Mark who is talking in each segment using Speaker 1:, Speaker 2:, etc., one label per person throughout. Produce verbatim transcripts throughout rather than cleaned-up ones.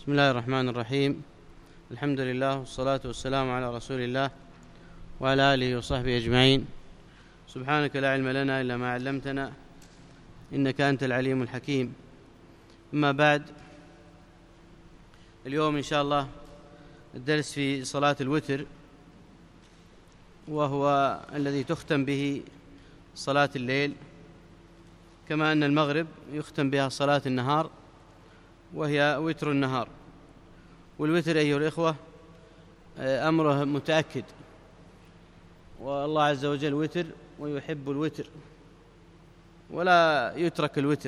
Speaker 1: بسم الله الرحمن الرحيم. الحمد لله والصلاة والسلام على رسول الله وعلى آله وصحبه أجمعين. سبحانك لا علم لنا إلا ما علمتنا إنك أنت العليم الحكيم. أما بعد، اليوم إن شاء الله الدرس في صلاة الوتر، وهو الذي تختم به صلاة الليل، كما أن المغرب يختم بها صلاة النهار وهي وتر النهار. والوتر أيها الإخوة أمره متأكد، والله عز وجل وتر ويحب الوتر ولا يترك الوتر،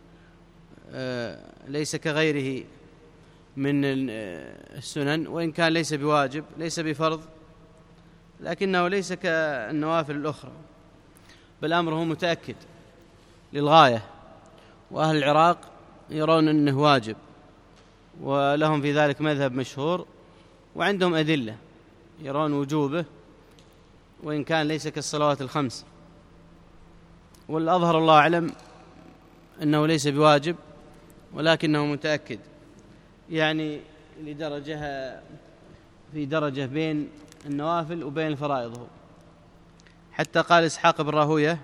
Speaker 1: ليس كغيره من السنن، وإن كان ليس بواجب ليس بفرض، لكنه ليس كالنوافل الأخرى، بل أمره متأكد للغاية. وأهل العراق يرون أنه واجب، ولهم في ذلك مذهب مشهور، وعندهم أدلة يرون وجوبه، وإن كان ليس كالصلوات الخمس. والأظهر الله أعلم أنه ليس بواجب، ولكنه متأكد، يعني لدرجة في درجة بين النوافل وبين الفرائض. حتى قال إسحاق بن راهوية،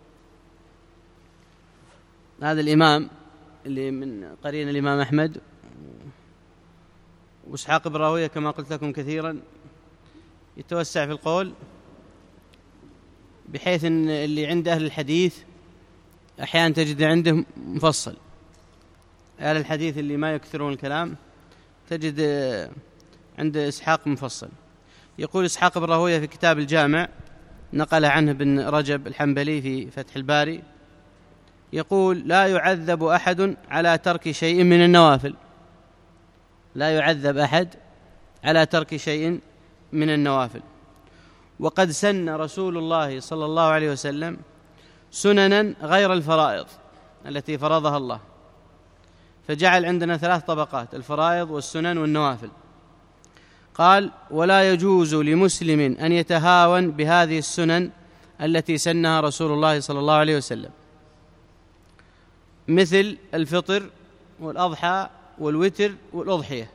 Speaker 1: هذا الإمام اللي من قرين الإمام أحمد، وإسحاق بن راهوية كما قلت لكم كثيرا يتوسع في القول، بحيث أن اللي عند أهل الحديث أحيانا تجد عنده مفصل. أهل الحديث اللي ما يكثرون الكلام تجد عند إسحاق مفصل. يقول إسحاق بن راهوية في كتاب الجامع، نقل عنه ابن رجب الحنبلي في فتح الباري، يقول: لا يعذب أحد على ترك شيء من النوافل، لا يعذب أحد على ترك شيء من النوافل. وقد سن رسول الله صلى الله عليه وسلم سننا غير الفرائض التي فرضها الله، فجعل عندنا ثلاث طبقات: الفرائض والسنن والنوافل. قال: ولا يجوز لمسلم أن يتهاون بهذه السنن التي سنها رسول الله صلى الله عليه وسلم، مثل الفطر والأضحى والوتر والأضحية،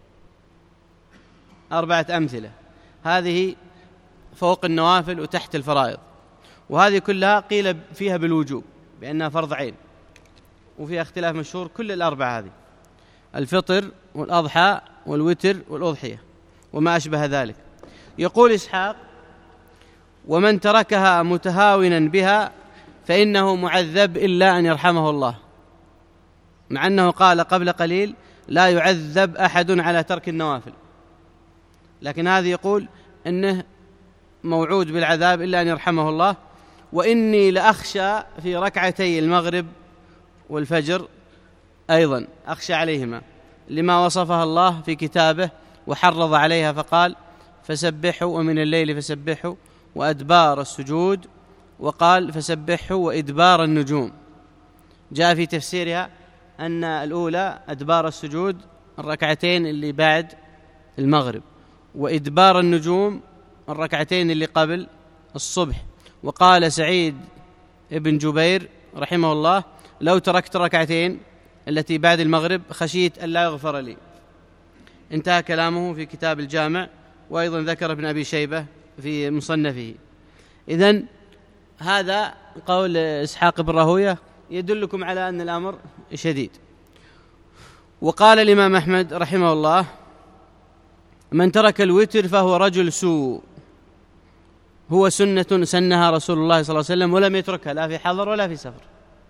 Speaker 1: أربعة أمثلة، هذه فوق النوافل وتحت الفرائض، وهذه كلها قيل فيها بالوجوب بأنها فرض عين، وفيها اختلاف مشهور. كل الأربعة هذه، الفطر والأضحى والوتر والأضحية وما أشبه ذلك. يقول إسحاق: ومن تركها متهاونا بها فإنه معذب إلا أن يرحمه الله، مع أنه قال قبل قليل لا يعذب أحد على ترك النوافل، لكن هذا يقول إنه موعود بالعذاب إلا أن يرحمه الله. وإني لأخشى في ركعتي المغرب والفجر أيضا، أخشى عليهما لما وصفها الله في كتابه وحرض عليها، فقال: فسبحوا ومن الليل فسبحوا وأدبار السجود، وقال: فسبحوا وإدبار النجوم. جاء في تفسيرها أن الأولى أدبار السجود الركعتين اللي بعد المغرب، وإدبار النجوم الركعتين اللي قبل الصبح. وقال سعيد ابن جبير رحمه الله: لو تركت الركعتين التي بعد المغرب خشيت أن لا يغفر لي. انتهى كلامه في كتاب الجامع، وأيضا ذكر ابن أبي شيبة في مصنفه. إذن هذا قول إسحاق بن راهوية يدلكم على أن الأمر شديد. وقال الإمام أحمد رحمه الله: من ترك الوتر فهو رجل سوء، هو سنة سنها رسول الله صلى الله عليه وسلم ولم يتركها لا في حضر ولا في سفر.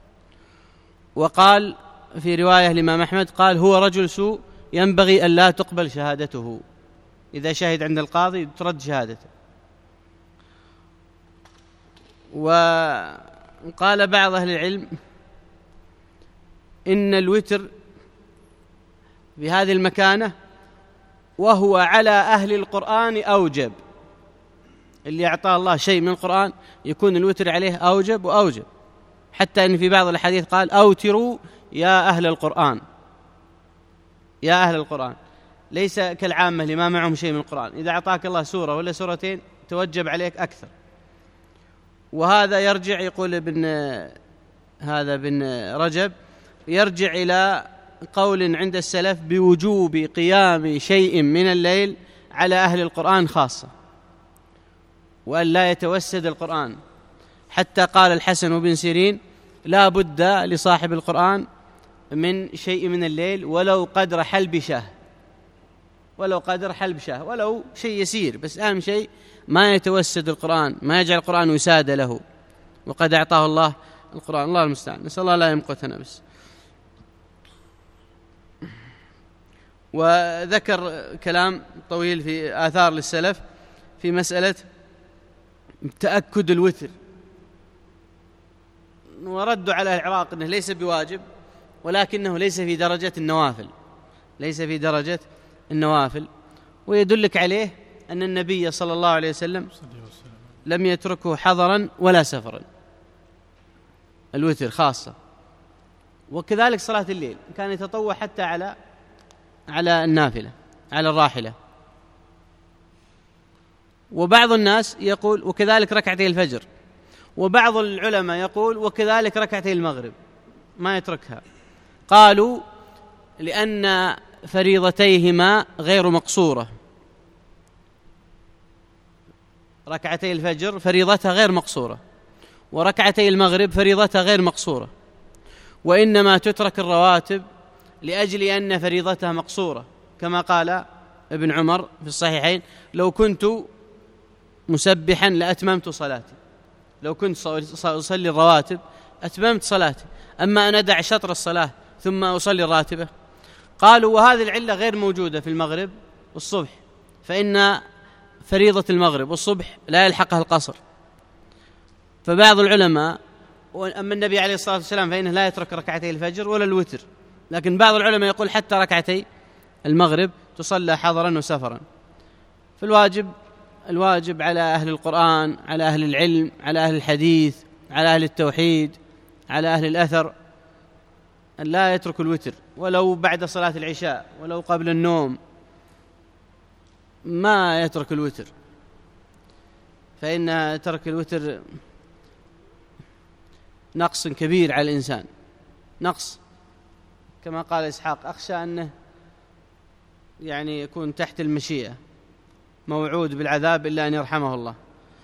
Speaker 1: وقال في رواية الإمام أحمد، قال: هو رجل سوء ينبغي أن لا تقبل شهادته، إذا شهد عند القاضي ترد شهادته. وقال بعض أهل العلم إن الوتر بهذه المكانة وهو على أهل القرآن أوجب، اللي أعطاه الله شيء من القرآن يكون الوتر عليه أوجب وأوجب، حتى أن في بعض الحديث قال: أوتروا يا أهل القرآن، يا أهل القرآن، ليس كالعامة اللي ما معهم شيء من القرآن، إذا أعطاك الله سورة ولا سورتين توجب عليك أكثر. وهذا يرجع، يقول ابن هذا ابن رجب، يرجع إلى قول عند السلف بوجوب قيام شيء من الليل على أهل القرآن خاصة، وأن لا يتوسد القرآن، حتى قال الحسن بن سيرين لا بد لصاحب القرآن من شيء من الليل ولو قدر حلب شاه، ولو قدر حلب شاه، ولو شيء يسير، بس أهم شيء ما يتوسد القرآن، ما يجعل القرآن وسادة له، وقد أعطاه الله القرآن. الله المستعان، نسأل الله لا يمقتنا بس. وذكر كلام طويل في آثار للسلف في مسألة تأكد الوتر، وردوا على العراق أنه ليس بواجب، ولكنه ليس في درجة النوافل، ليس في درجة النوافل. ويدلك عليه أن النبي صلى الله عليه وسلم لم يتركه حضرا ولا سفرا، الوتر خاصة. وكذلك صلاة الليل كان يتطوع حتى على على النافلة، على الراحلة. وبعض الناس يقول وكذلك ركعتي الفجر، وبعض العلماء يقول وكذلك ركعتي المغرب، ما يتركها. قالوا لأن فريضتيهما غير مقصورة، ركعتي الفجر فريضتها غير مقصورة، وركعتي المغرب فريضتها غير مقصورة، وإنما تترك الرواتب لأجل أن فريضتها مقصورة، كما قال ابن عمر في الصحيحين لو كنت مسبحا لأتممت صلاتي، لو كنت أصلي الرواتب أتممت صلاتي، أما أن أدع شطر الصلاة ثم أصلي الراتبة. قالوا وهذه العلة غير موجودة في المغرب والصبح، فإن فريضة المغرب والصبح لا يلحقها القصر. فبعض العلماء، أما النبي عليه الصلاة والسلام فإنه لا يترك ركعتي الفجر ولا الوتر، لكن بعض العلماء يقول حتى ركعتي المغرب تصلى حضرا وسفرا. فالواجب الواجب على أهل القرآن، على أهل العلم، على أهل الحديث، على أهل التوحيد، على أهل الأثر، أن لا يترك الوتر ولو بعد صلاة العشاء، ولو قبل النوم، ما يترك الوتر، فإن ترك الوتر نقص كبير على الإنسان، نقص كما قال إسحاق أخشى أنه يعني يكون تحت المشيئة موعود بالعذاب إلا أن يرحمه الله.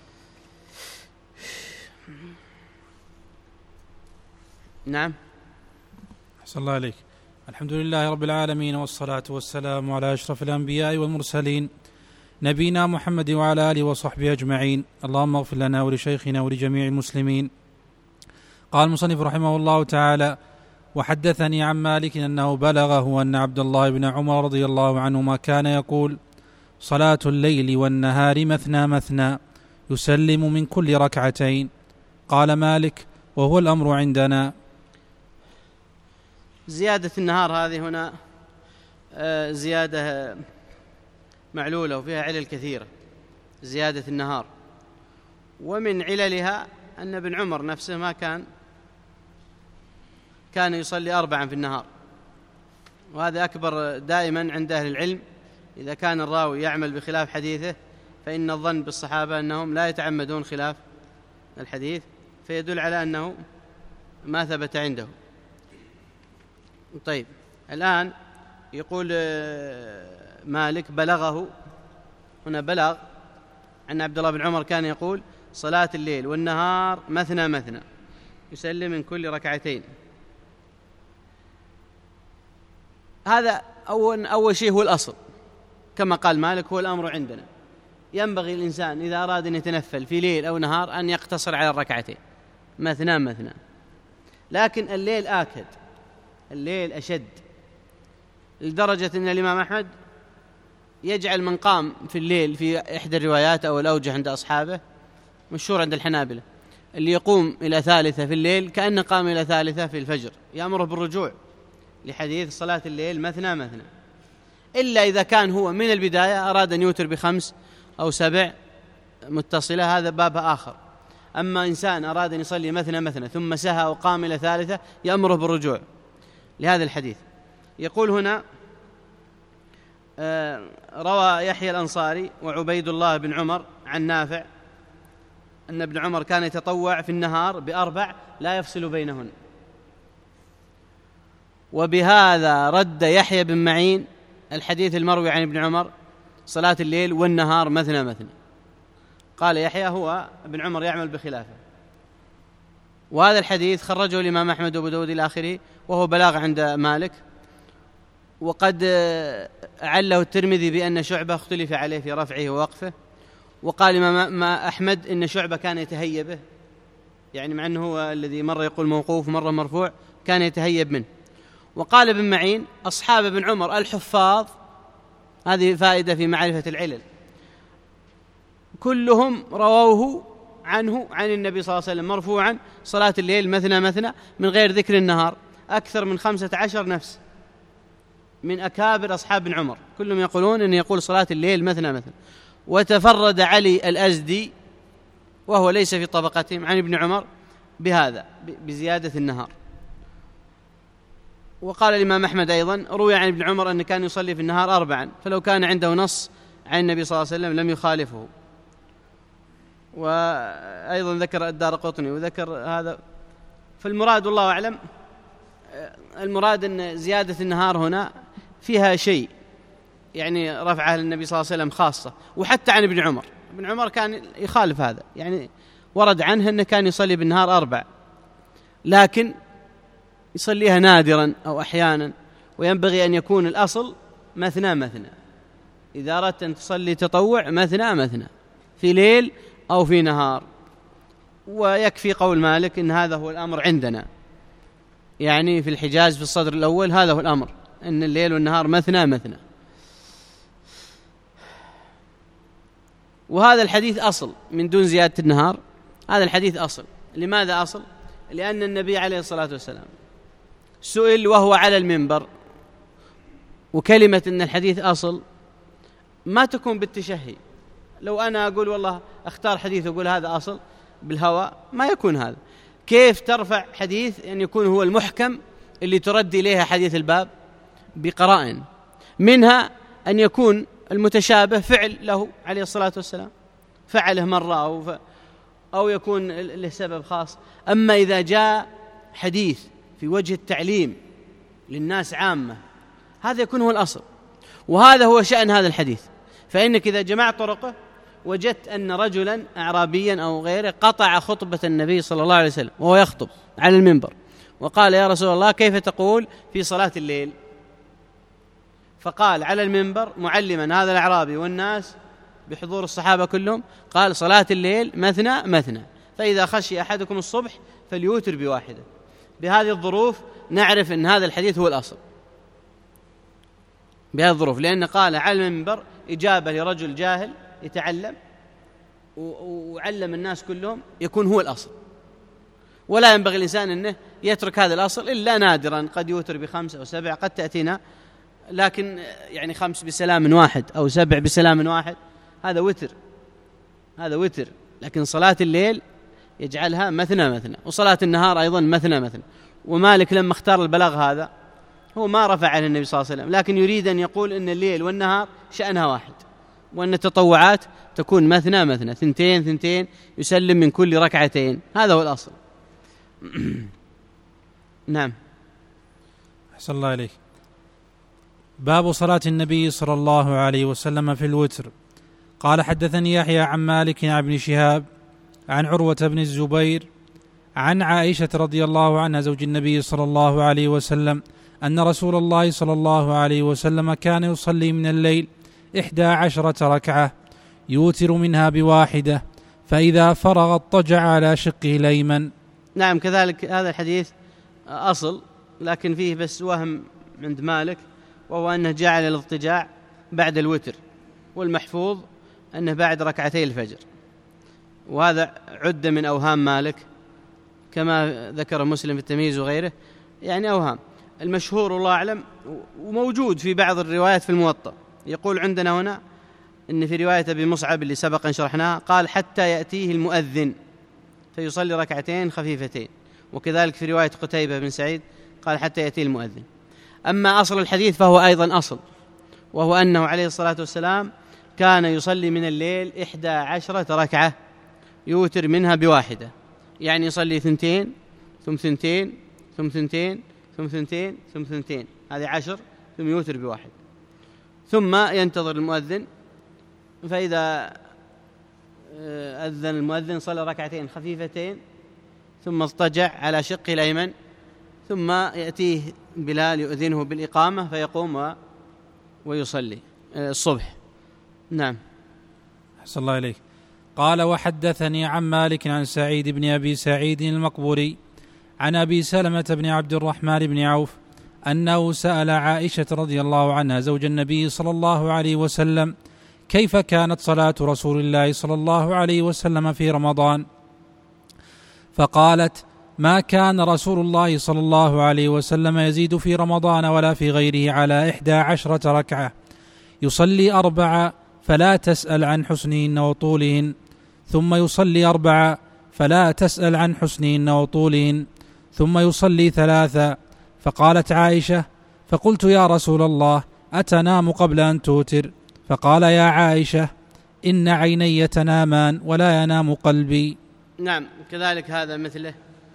Speaker 1: نعم.
Speaker 2: أحسن الله عليك. الحمد لله رب العالمين، والصلاة والسلام على أشرف الأنبياء والمرسلين نبينا محمد وعلى آله وصحبه أجمعين. اللهم اغفر لنا ولشيخنا ولجميع المسلمين. قال المصنف رحمه الله تعالى: وحدثني عن مالك أنه بلغه أن عبد الله بن عمر رضي الله عنهما كان يقول: صلاة الليل والنهار مثنى مثنى يسلم من كل ركعتين. قال مالك: وهو الأمر عندنا.
Speaker 1: زيادة النهار هذه هنا زيادة معلولة وفيها علل كثيرة، زيادة النهار، ومن عللها أن ابن عمر نفسه ما كان كان يصلي أربعا في النهار، وهذا أكبر دائما عند أهل العلم. إذا كان الراوي يعمل بخلاف حديثه فإن الظن بالصحابة أنهم لا يتعمدون خلاف الحديث، فيدل على أنه ما ثبت عنده. طيب، الآن يقول مالك بلغه، هنا بلغ أن عبد الله بن عمر كان يقول: صلاة الليل والنهار مثنى مثنى يسلم من كل ركعتين. هذا أول, أول شيء هو الأصل، كما قال مالك هو الأمر عندنا. ينبغي الإنسان إذا أراد أن يتنفل في ليل أو نهار أن يقتصر على الركعتين مثنى مثنى، لكن الليل آكد، الليل أشد، لدرجة أن الإمام أحمد يجعل من قام في الليل في إحدى الروايات أو الأوجه عند أصحابه، مشهور عند الحنابلة، اللي يقوم إلى ثالثة في الليل كأنه قام إلى ثالثة في الفجر، يأمره بالرجوع لحديث صلاة الليل مثنى مثنى، إلا إذا كان هو من البداية أراد أن يوتر بخمس أو سبع متصلة، هذا باب آخر. أما إنسان أراد أن يصلي مثنى مثنى ثم سهى وقام إلى ثالثة يأمره بالرجوع لهذا الحديث. يقول هنا: آه روى يحيى الأنصاري وعبيد الله بن عمر عن نافع أن ابن عمر كان يتطوع في النهار بأربع لا يفصل بينهن. وبهذا رد يحيى بن معين الحديث المروي عن ابن عمر صلاة الليل والنهار مثنى مثنى. قال يحيى هو ابن عمر يعمل بخلافه. وهذا الحديث خرجه الإمام أحمد وأبو داود إلى آخره، وهو بلاغ عند مالك. وقد عله الترمذي بأن شعبة اختلف عليه في رفعه ووقفه، وقال الإمام أحمد إن شعبة كان يتهيب به، يعني مع أنه هو الذي مرة يقول موقوف ومرة مرفوع كان يتهيب منه. وقال ابن معين أصحاب ابن عمر الحفاظ، هذه فائدة في معرفة العلل، كلهم رووه عنه عن النبي صلى الله عليه وسلم مرفوعا صلاة الليل مثنى مثنى من غير ذكر النهار، أكثر من خمسة عشر نفس من أكابر أصحاب ابن عمر كلهم يقولون أن يقول صلاة الليل مثنى مثنى. وتفرد علي الأزدي وهو ليس في طبقتهم عن ابن عمر بهذا بزيادة النهار. وقال الإمام أحمد أيضا روي عن ابن عمر أن كان يصلي في النهار أربعا، فلو كان عنده نص عن النبي صلى الله عليه وسلم لم يخالفه. وأيضا ذكر الدارقطني وذكر هذا. فالمراد والله أعلم، المراد أن زيادة النهار هنا فيها شيء يعني رفعها للنبي صلى الله عليه وسلم خاصة، وحتى عن ابن عمر. ابن عمر كان يخالف هذا، يعني ورد عنه أنه كان يصلي بالنهار أربع، لكن يصليها نادرا أو أحيانا، وينبغي أن يكون الأصل مثنى مثنى. إذا أردت أن تصلي تطوع مثنى مثنى في ليل أو في نهار. ويكفي قول مالك إن هذا هو الأمر عندنا، يعني في الحجاز في الصدر الأول هذا هو الأمر، أن الليل والنهار مثنى مثنى. وهذا الحديث أصل من دون زيادة النهار، هذا الحديث أصل. لماذا أصل؟ لأن النبي عليه الصلاة والسلام سئل وهو على المنبر، وكلمة أن الحديث أصل ما تكون بالتشهي. لو أنا أقول والله أختار حديث وأقول هذا أصل بالهوى ما يكون هذا. كيف ترفع حديث أن يكون هو المحكم اللي ترد إليها حديث الباب بقرائن، منها أن يكون المتشابه فعل له عليه الصلاة والسلام، فعله مرة أو, ف... أو يكون له سبب خاص. أما إذا جاء حديث في وجه التعليم للناس عامة هذا يكون هو الأصل، وهذا هو شأن هذا الحديث. فإنك إذا جمعت طرقه وجدت أن رجلا أعرابيا أو غيره قطع خطبة النبي صلى الله عليه وسلم وهو يخطب على المنبر وقال يا رسول الله كيف تقول في صلاة الليل؟ فقال على المنبر معلما هذا الأعرابي والناس بحضور الصحابة كلهم، قال صلاة الليل مثنى مثنى، فإذا خشي أحدكم الصبح فليوتر بواحدة. بهذه الظروف نعرف أن هذا الحديث هو الأصل، بهذه الظروف، لأن قال على المنبر إجابة لرجل جاهل يتعلم وعلم الناس كلهم، يكون هو الأصل. ولا ينبغي الإنسان أنه يترك هذا الأصل إلا نادرا، قد يوتر بخمس أو سبع قد تأتينا، لكن يعني خمس بسلام واحد أو سبع بسلام واحد هذا وتر، هذا وتر. لكن صلاة الليل يجعلها مثنى مثنى، وصلاة النهار أيضا مثنى مثنى. ومالك لما اختار البلاغ هذا هو ما رفع عن النبي صلى الله عليه وسلم، لكن يريد أن يقول أن الليل والنهار شأنها واحد، وأن التطوعات تكون مثنى مثنى، ثنتين ثنتين، يسلم من كل ركعتين، هذا هو الأصل. نعم.
Speaker 2: أحسن الله إليك. باب صلاة النبي صلى الله عليه وسلم في الوتر. قال حدثني يحيى عن مالك عن ابن شهاب عن عروة بن الزبير عن عائشة رضي الله عنها زوج النبي صلى الله عليه وسلم أن رسول الله صلى الله عليه وسلم كان يصلي من الليل إحدى عشرة ركعة يوتر منها بواحدة، فإذا فرغ اضطجع على شقه الأيمن.
Speaker 1: نعم، كذلك هذا الحديث أصل، لكن فيه بس وهم عند مالك، وهو أنه جعل الاضطجاع بعد الوتر، والمحفوظ أنه بعد ركعتي الفجر، وهذا عد من أوهام مالك كما ذكر مسلم في التمييز وغيره، يعني أوهام. المشهور والله أعلم وموجود في بعض الروايات في الموطأ، يقول عندنا هنا إن في رواية أبي مصعب اللي سبق أن شرحناها قال حتى يأتيه المؤذن فيصلي ركعتين خفيفتين، وكذلك في رواية قتيبة بن سعيد قال حتى يأتيه المؤذن. أما أصل الحديث فهو أيضا أصل، وهو أنه عليه الصلاة والسلام كان يصلي من الليل إحدى عشرة ركعة يوتر منها بواحدة، يعني يصلي ثنتين ثم ثنتين ثم ثنتين ثم ثنتين ثم ثنتين، هذه عشر، ثم يوتر بواحد، ثم ينتظر المؤذن، فإذا أذن المؤذن صلى ركعتين خفيفتين ثم اضطجع على شقه الأيمن، ثم يأتيه بلال يؤذنه بالإقامة فيقوم ويصلي الصبح. نعم.
Speaker 2: أحسن الله إليك. قال: وحدثني عن مالك عن سعيد بن أبي سعيد المقبوري عن أبي سلمة بن عبد الرحمن بن عوف أنه سأل عائشة رضي الله عنها زوج النبي صلى الله عليه وسلم كيف كانت صلاة رسول الله صلى الله عليه وسلم في رمضان، فقالت: ما كان رسول الله صلى الله عليه وسلم يزيد في رمضان ولا في غيره على إحدى عشرة ركعة، يصلي أربعة فلا تسأل عن حسنهن وطولهن، ثم يصلي أربعة فلا تسأل عن حسنهن وطولهن، ثم يصلي ثلاثة. فقالت عائشة: فقلت يا رسول الله أتنام قبل أن توتر؟ فقال: يا عائشة إن عيني تنامان ولا ينام قلبي.
Speaker 1: نعم، كذلك هذا مثله،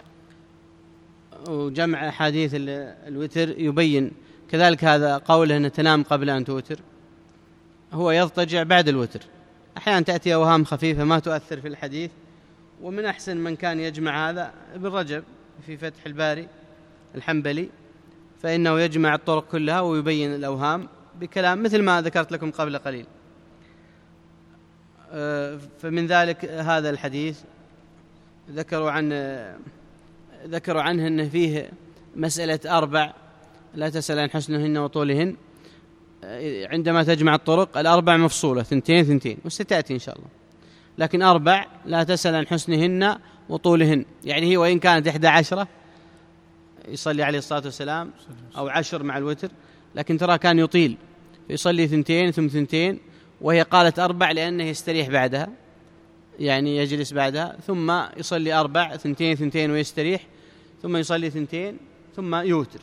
Speaker 1: وجمع أحاديث الوتر يبين كذلك هذا قوله أن تنام قبل أن توتر، هو يضطجع بعد الوتر. أحيانا تأتي أوهام خفيفة ما تؤثر في الحديث، ومن أحسن من كان يجمع هذا ابن رجب في فتح الباري الحنبلي، فإنه يجمع الطرق كلها ويبين الأوهام بكلام مثل ما ذكرت لكم قبل قليل. فمن ذلك هذا الحديث ذكروا عن ذكروا عنه أنه فيه مسألة أربع لا تسأل عن حسنهن وطولهن، عندما تجمع الطرق الأربع مفصولة ثنتين ثنتين وستأتي إن شاء الله، لكن أربع لا تسأل عن حسنهن وطولهن، يعني هي وإن كانت إحدى عشرة يصلي عليه الصلاة والسلام أو عشر مع الوتر، لكن ترى كان يطيل يصلي ثنتين ثم ثنتين، وهي قالت أربع لأنه يستريح بعدها، يعني يجلس بعدها، ثم يصلي أربع ثنتين ثنتين ويستريح، ثم يصلي ثنتين ثم يوتر.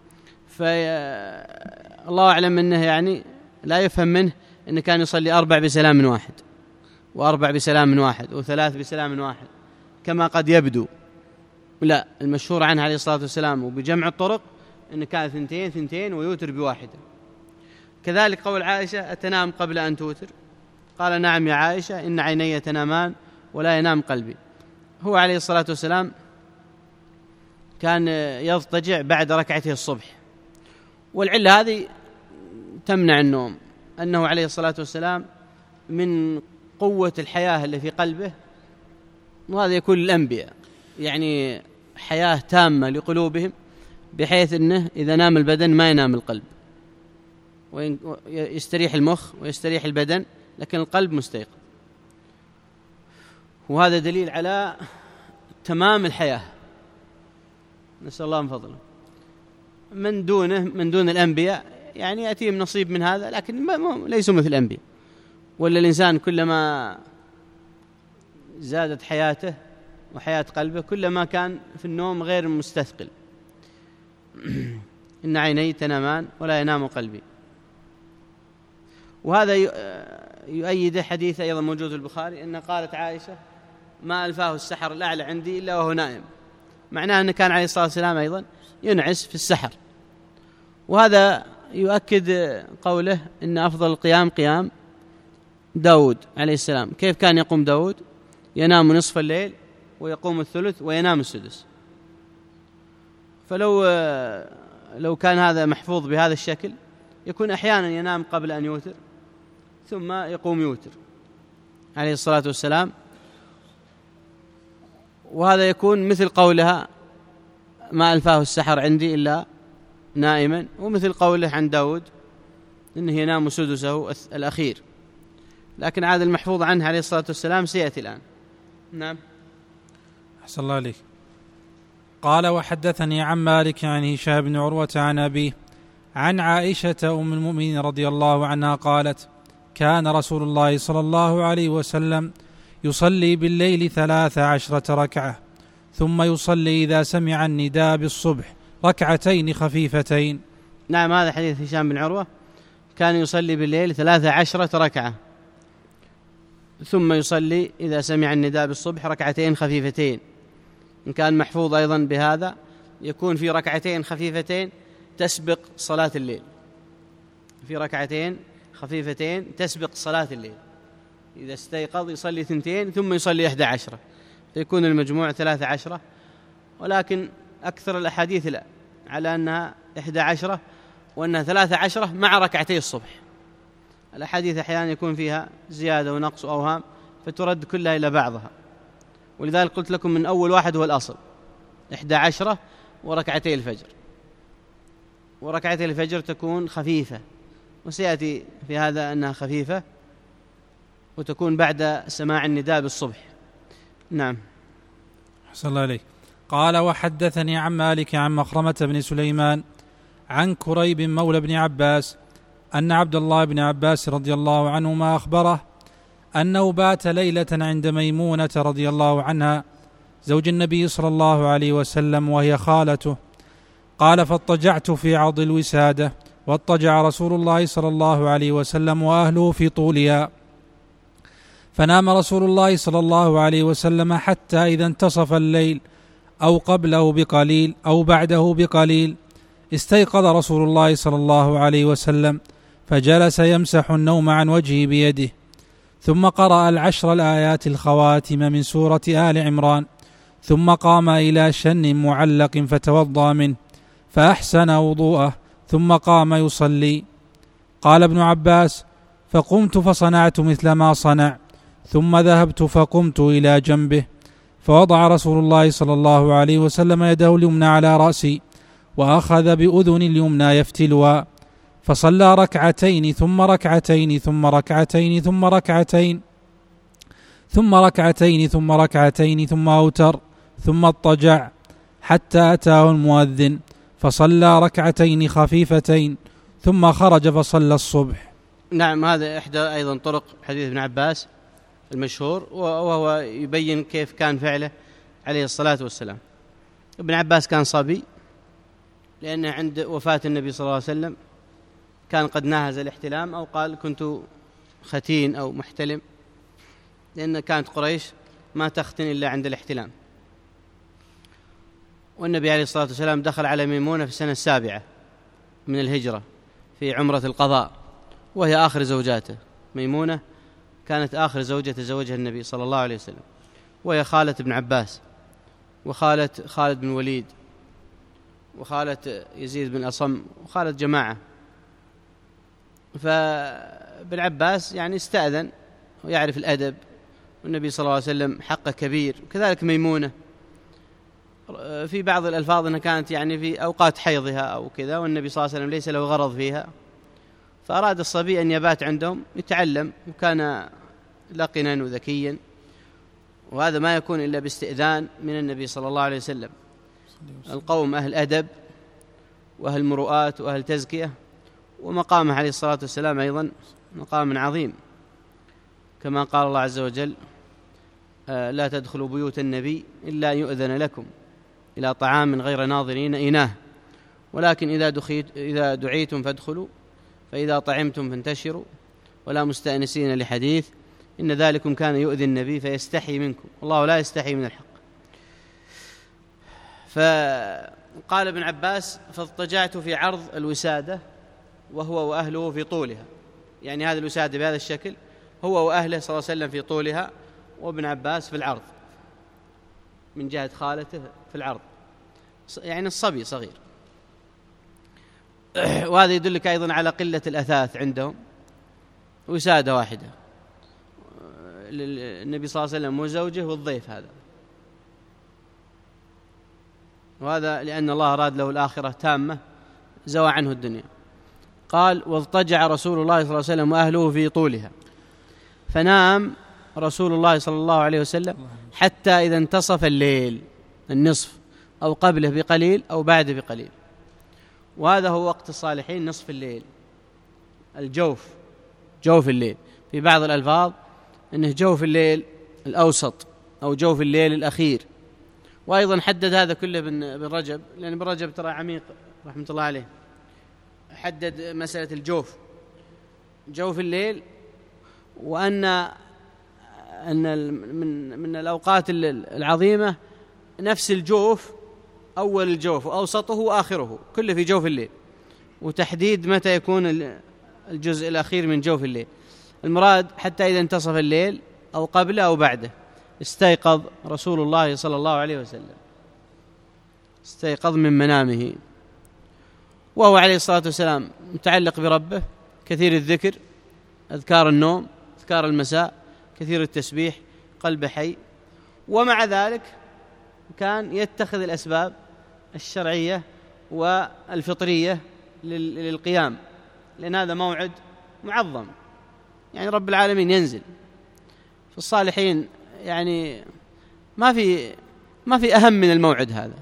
Speaker 1: فالله أعلم أنه يعني لا يفهم منه أنه كان يصلي أربع بسلام من واحد، وأربع بسلام من واحد، وثلاث بسلام من واحد كما قد يبدو. لا، المشهور عنه عليه الصلاة والسلام وبجمع الطرق أنه كان ثنتين ثنتين ويوتر بواحدة. كذلك قول عائشة: أتنام قبل أن توتر؟ قال: نعم يا عائشة إن عيني تنامان ولا ينام قلبي. هو عليه الصلاة والسلام كان يضطجع بعد ركعته الصبح، والعلة هذه تمنع النوم، أنه عليه الصلاة والسلام من قوة الحياة اللي في قلبه، وهذا يكون للأنبياء، يعني حياة تامة لقلوبهم، بحيث أنه إذا نام البدن ما ينام القلب، ويستريح المخ ويستريح البدن، لكن القلب مستيقظ. وهذا دليل على تمام الحياة، نسأل الله من فضله. من دونه من دون الأنبياء يعني يأتيهم نصيب من هذا، لكن ما ليسوا مثل الأنبياء. ولا الإنسان كلما زادت حياته وحياة قلبه كلما كان في النوم غير مستثقل. إن عيني تنامان ولا ينام قلبي. وهذا يؤيد حديث أيضا موجود في البخاري أن قالت عائشة: ما ألفاه السحر الأعلى عندي إلا وهو نائم، معناه أنه كان عليه الصلاة والسلام أيضا ينعس في السحر. وهذا يؤكد قوله إن أفضل القيام قيام داود عليه السلام. كيف كان يقوم داود؟ ينام نصف الليل ويقوم الثلث وينام السدس. فلو لو كان هذا محفوظ بهذا الشكل يكون أحيانا ينام قبل أن يوتر ثم يقوم يوتر عليه الصلاة والسلام، وهذا يكون مثل قولها: ما ألفاه السحر عندي إلا نائما، ومثل قوله عن داود إنه ينام سدسه الأخير. لكن هذا المحفوظ عنه عليه الصلاة والسلام سيأتي الآن. نعم.
Speaker 2: أحسن الله عليك. قال: وحدثني عن مالك عن هشام بن عروة عن أبيه عن عائشة أم المؤمنين رضي الله عنها قالت: كان رسول الله صلى الله عليه وسلم يصلي بالليل ثلاث عشرة ركعة، ثم يصلي إذا سمع النداء بالصبح ركعتين خفيفتين.
Speaker 1: نعم، هذا حديث هشام بن عروة، كان يصلي بالليل ثلاث عشرة ركعة، ثم يصلي إذا سمع النداء بالصبح ركعتين خفيفتين. إن كان محفوظ أيضا بهذا يكون في ركعتين خفيفتين تسبق صلاة الليل، في ركعتين خفيفتين تسبق صلاة الليل. إذا استيقظ يصلي ثنتين ثم يصلي إحدى عشرة، فيكون المجموع ثلاثة عشرة. ولكن أكثر الأحاديث لا على أنها إحدى عشرة وأنها ثلاثة عشرة مع ركعتي الصبح. الأحاديث أحيانا يكون فيها زيادة ونقص وأوهام فترد كلها إلى بعضها، ولذلك قلت لكم من أول واحد هو الأصل إحدى عشرة وركعتي الفجر، وركعتي الفجر تكون خفيفة، وسيأتي في هذا أنها خفيفة وتكون بعد سماع النداء بالصبح. نعم.
Speaker 2: أحسن الله عليك. قال وحدثني عن مالك عن مخرمة بن سليمان عن كريب مولى بن عباس أن عبد الله بن عباس رضي الله عنهما أخبره أنه بات ليلة عند ميمونة رضي الله عنها زوج النبي صلى الله عليه وسلم وهي خالته. قال فاضطجعت في عض الوسادة، واضطجع رسول الله صلى الله عليه وسلم وأهله في طولها، فنام رسول الله صلى الله عليه وسلم حتى إذا انتصف الليل أو قبله بقليل أو بعده بقليل استيقظ رسول الله صلى الله عليه وسلم فجلس يمسح النوم عن وجهه بيده، ثم قرأ العشر الآيات الخواتم من سورة آل عمران، ثم قام إلى شن معلق فتوضأ منه فأحسن وضوءه ثم قام يصلي. قال ابن عباس فقمت فصنعت مثل ما صنع، ثم ذهبت فقمت إلى جنبه فوضع رسول الله صلى الله عليه وسلم يده اليمنى على رأسي وأخذ بأذن اليمنى يفتلها، فصلى ركعتين ثم ركعتين ثم ركعتين ثم ركعتين ثم ركعتين ثم ركعتين ثم أوتر ثم اضطجع حتى أتاه المؤذن فصلى ركعتين خفيفتين ثم خرج فصلى الصبح.
Speaker 1: نعم. هذا إحدى أيضا طرق حديث ابن عباس المشهور، وهو يبين كيف كان فعله عليه الصلاة والسلام. ابن عباس كان صبي، لأنه عند وفاة النبي صلى الله عليه وسلم كان قد ناهز الاحتلام، أو قال كنت ختين أو محتلم، لأن كانت قريش ما تختن إلا عند الاحتلام. والنبي عليه الصلاة والسلام دخل على ميمونة في السنة السابعة من الهجرة في عمرة القضاء، وهي آخر زوجاته. ميمونة كانت آخر زوجة تزوجها النبي صلى الله عليه وسلم، وهي خالة ابن عباس وخالة خالد بن وليد وخالة يزيد بن أصم وخالة جماعة. فابن عباس يعني استأذن ويعرف الأدب، والنبي صلى الله عليه وسلم حقه كبير، وكذلك ميمونة. في بعض الألفاظ أنها كانت يعني في أوقات حيضها أو كذا، والنبي صلى الله عليه وسلم ليس له غرض فيها، فأراد الصبي أن يبات عندهم يتعلم، وكان لقنا وذكيا، وهذا ما يكون إلا باستئذان من النبي صلى الله عليه وسلم. القوم أهل أدب وأهل مروءات وأهل تزكية، ومقامه عليه الصلاة والسلام أيضا مقام عظيم، كما قال الله عز وجل آه لا تدخلوا بيوت النبي إلا يؤذن لكم إلى طعام غير ناظرين إناه، ولكن إذا, دخيت إذا دعيتم فادخلوا فإذا طعمتم فانتشروا ولا مستأنسين لحديث إن ذلكم كان يؤذي النبي فيستحي منكم والله لا يستحي من الحق. فقال ابن عباس فاضطجعت في عرض الوسادة وهو وأهله في طولها، يعني هذه الوسادة بهذا الشكل، هو وأهله صلى الله عليه وسلم في طولها، وابن عباس في العرض من جهة خالته في العرض، يعني الصبي صغير. وهذا يدلك أيضا على قلة الأثاث عندهم، وسادة واحدة للنبي صلى الله عليه وسلم وزوجه والضيف هذا، وهذا لأن الله أراد له الآخرة تامة زوى عنه الدنيا. قال واضطجع رسول الله صلى الله عليه وسلم وأهله في طولها، فنام رسول الله صلى الله عليه وسلم حتى إذا انتصف الليل النصف أو قبله بقليل أو بعده بقليل، وهذا هو وقت الصالحين، نصف الليل، الجوف، جوف الليل. في بعض الألفاظ أنه جوف الليل الأوسط أو جوف الليل الأخير. وأيضا حدد هذا كله بن رجب، لأن ابن رجب ترى عميق رحمة الله عليه، حدد مسألة الجوف، جوف الليل، وأن أن من من الأوقات العظيمة نفس الجوف أول الجوف وأوسطه وآخره كله في جوف الليل، وتحديد متى يكون الجزء الأخير من جوف الليل. المراد حتى إذا انتصف الليل أو قبله أو بعده استيقظ رسول الله صلى الله عليه وسلم، استيقظ من منامه، وهو عليه الصلاة والسلام متعلق بربه، كثير الذكر، أذكار النوم، أذكار المساء، كثير التسبيح، قلب حي. ومع ذلك كان يتخذ الأسباب الشرعية والفطرية للقيام، لأن هذا موعد معظم، يعني رب العالمين ينزل في الصالحين، يعني ما في ما في أهم من الموعد هذا.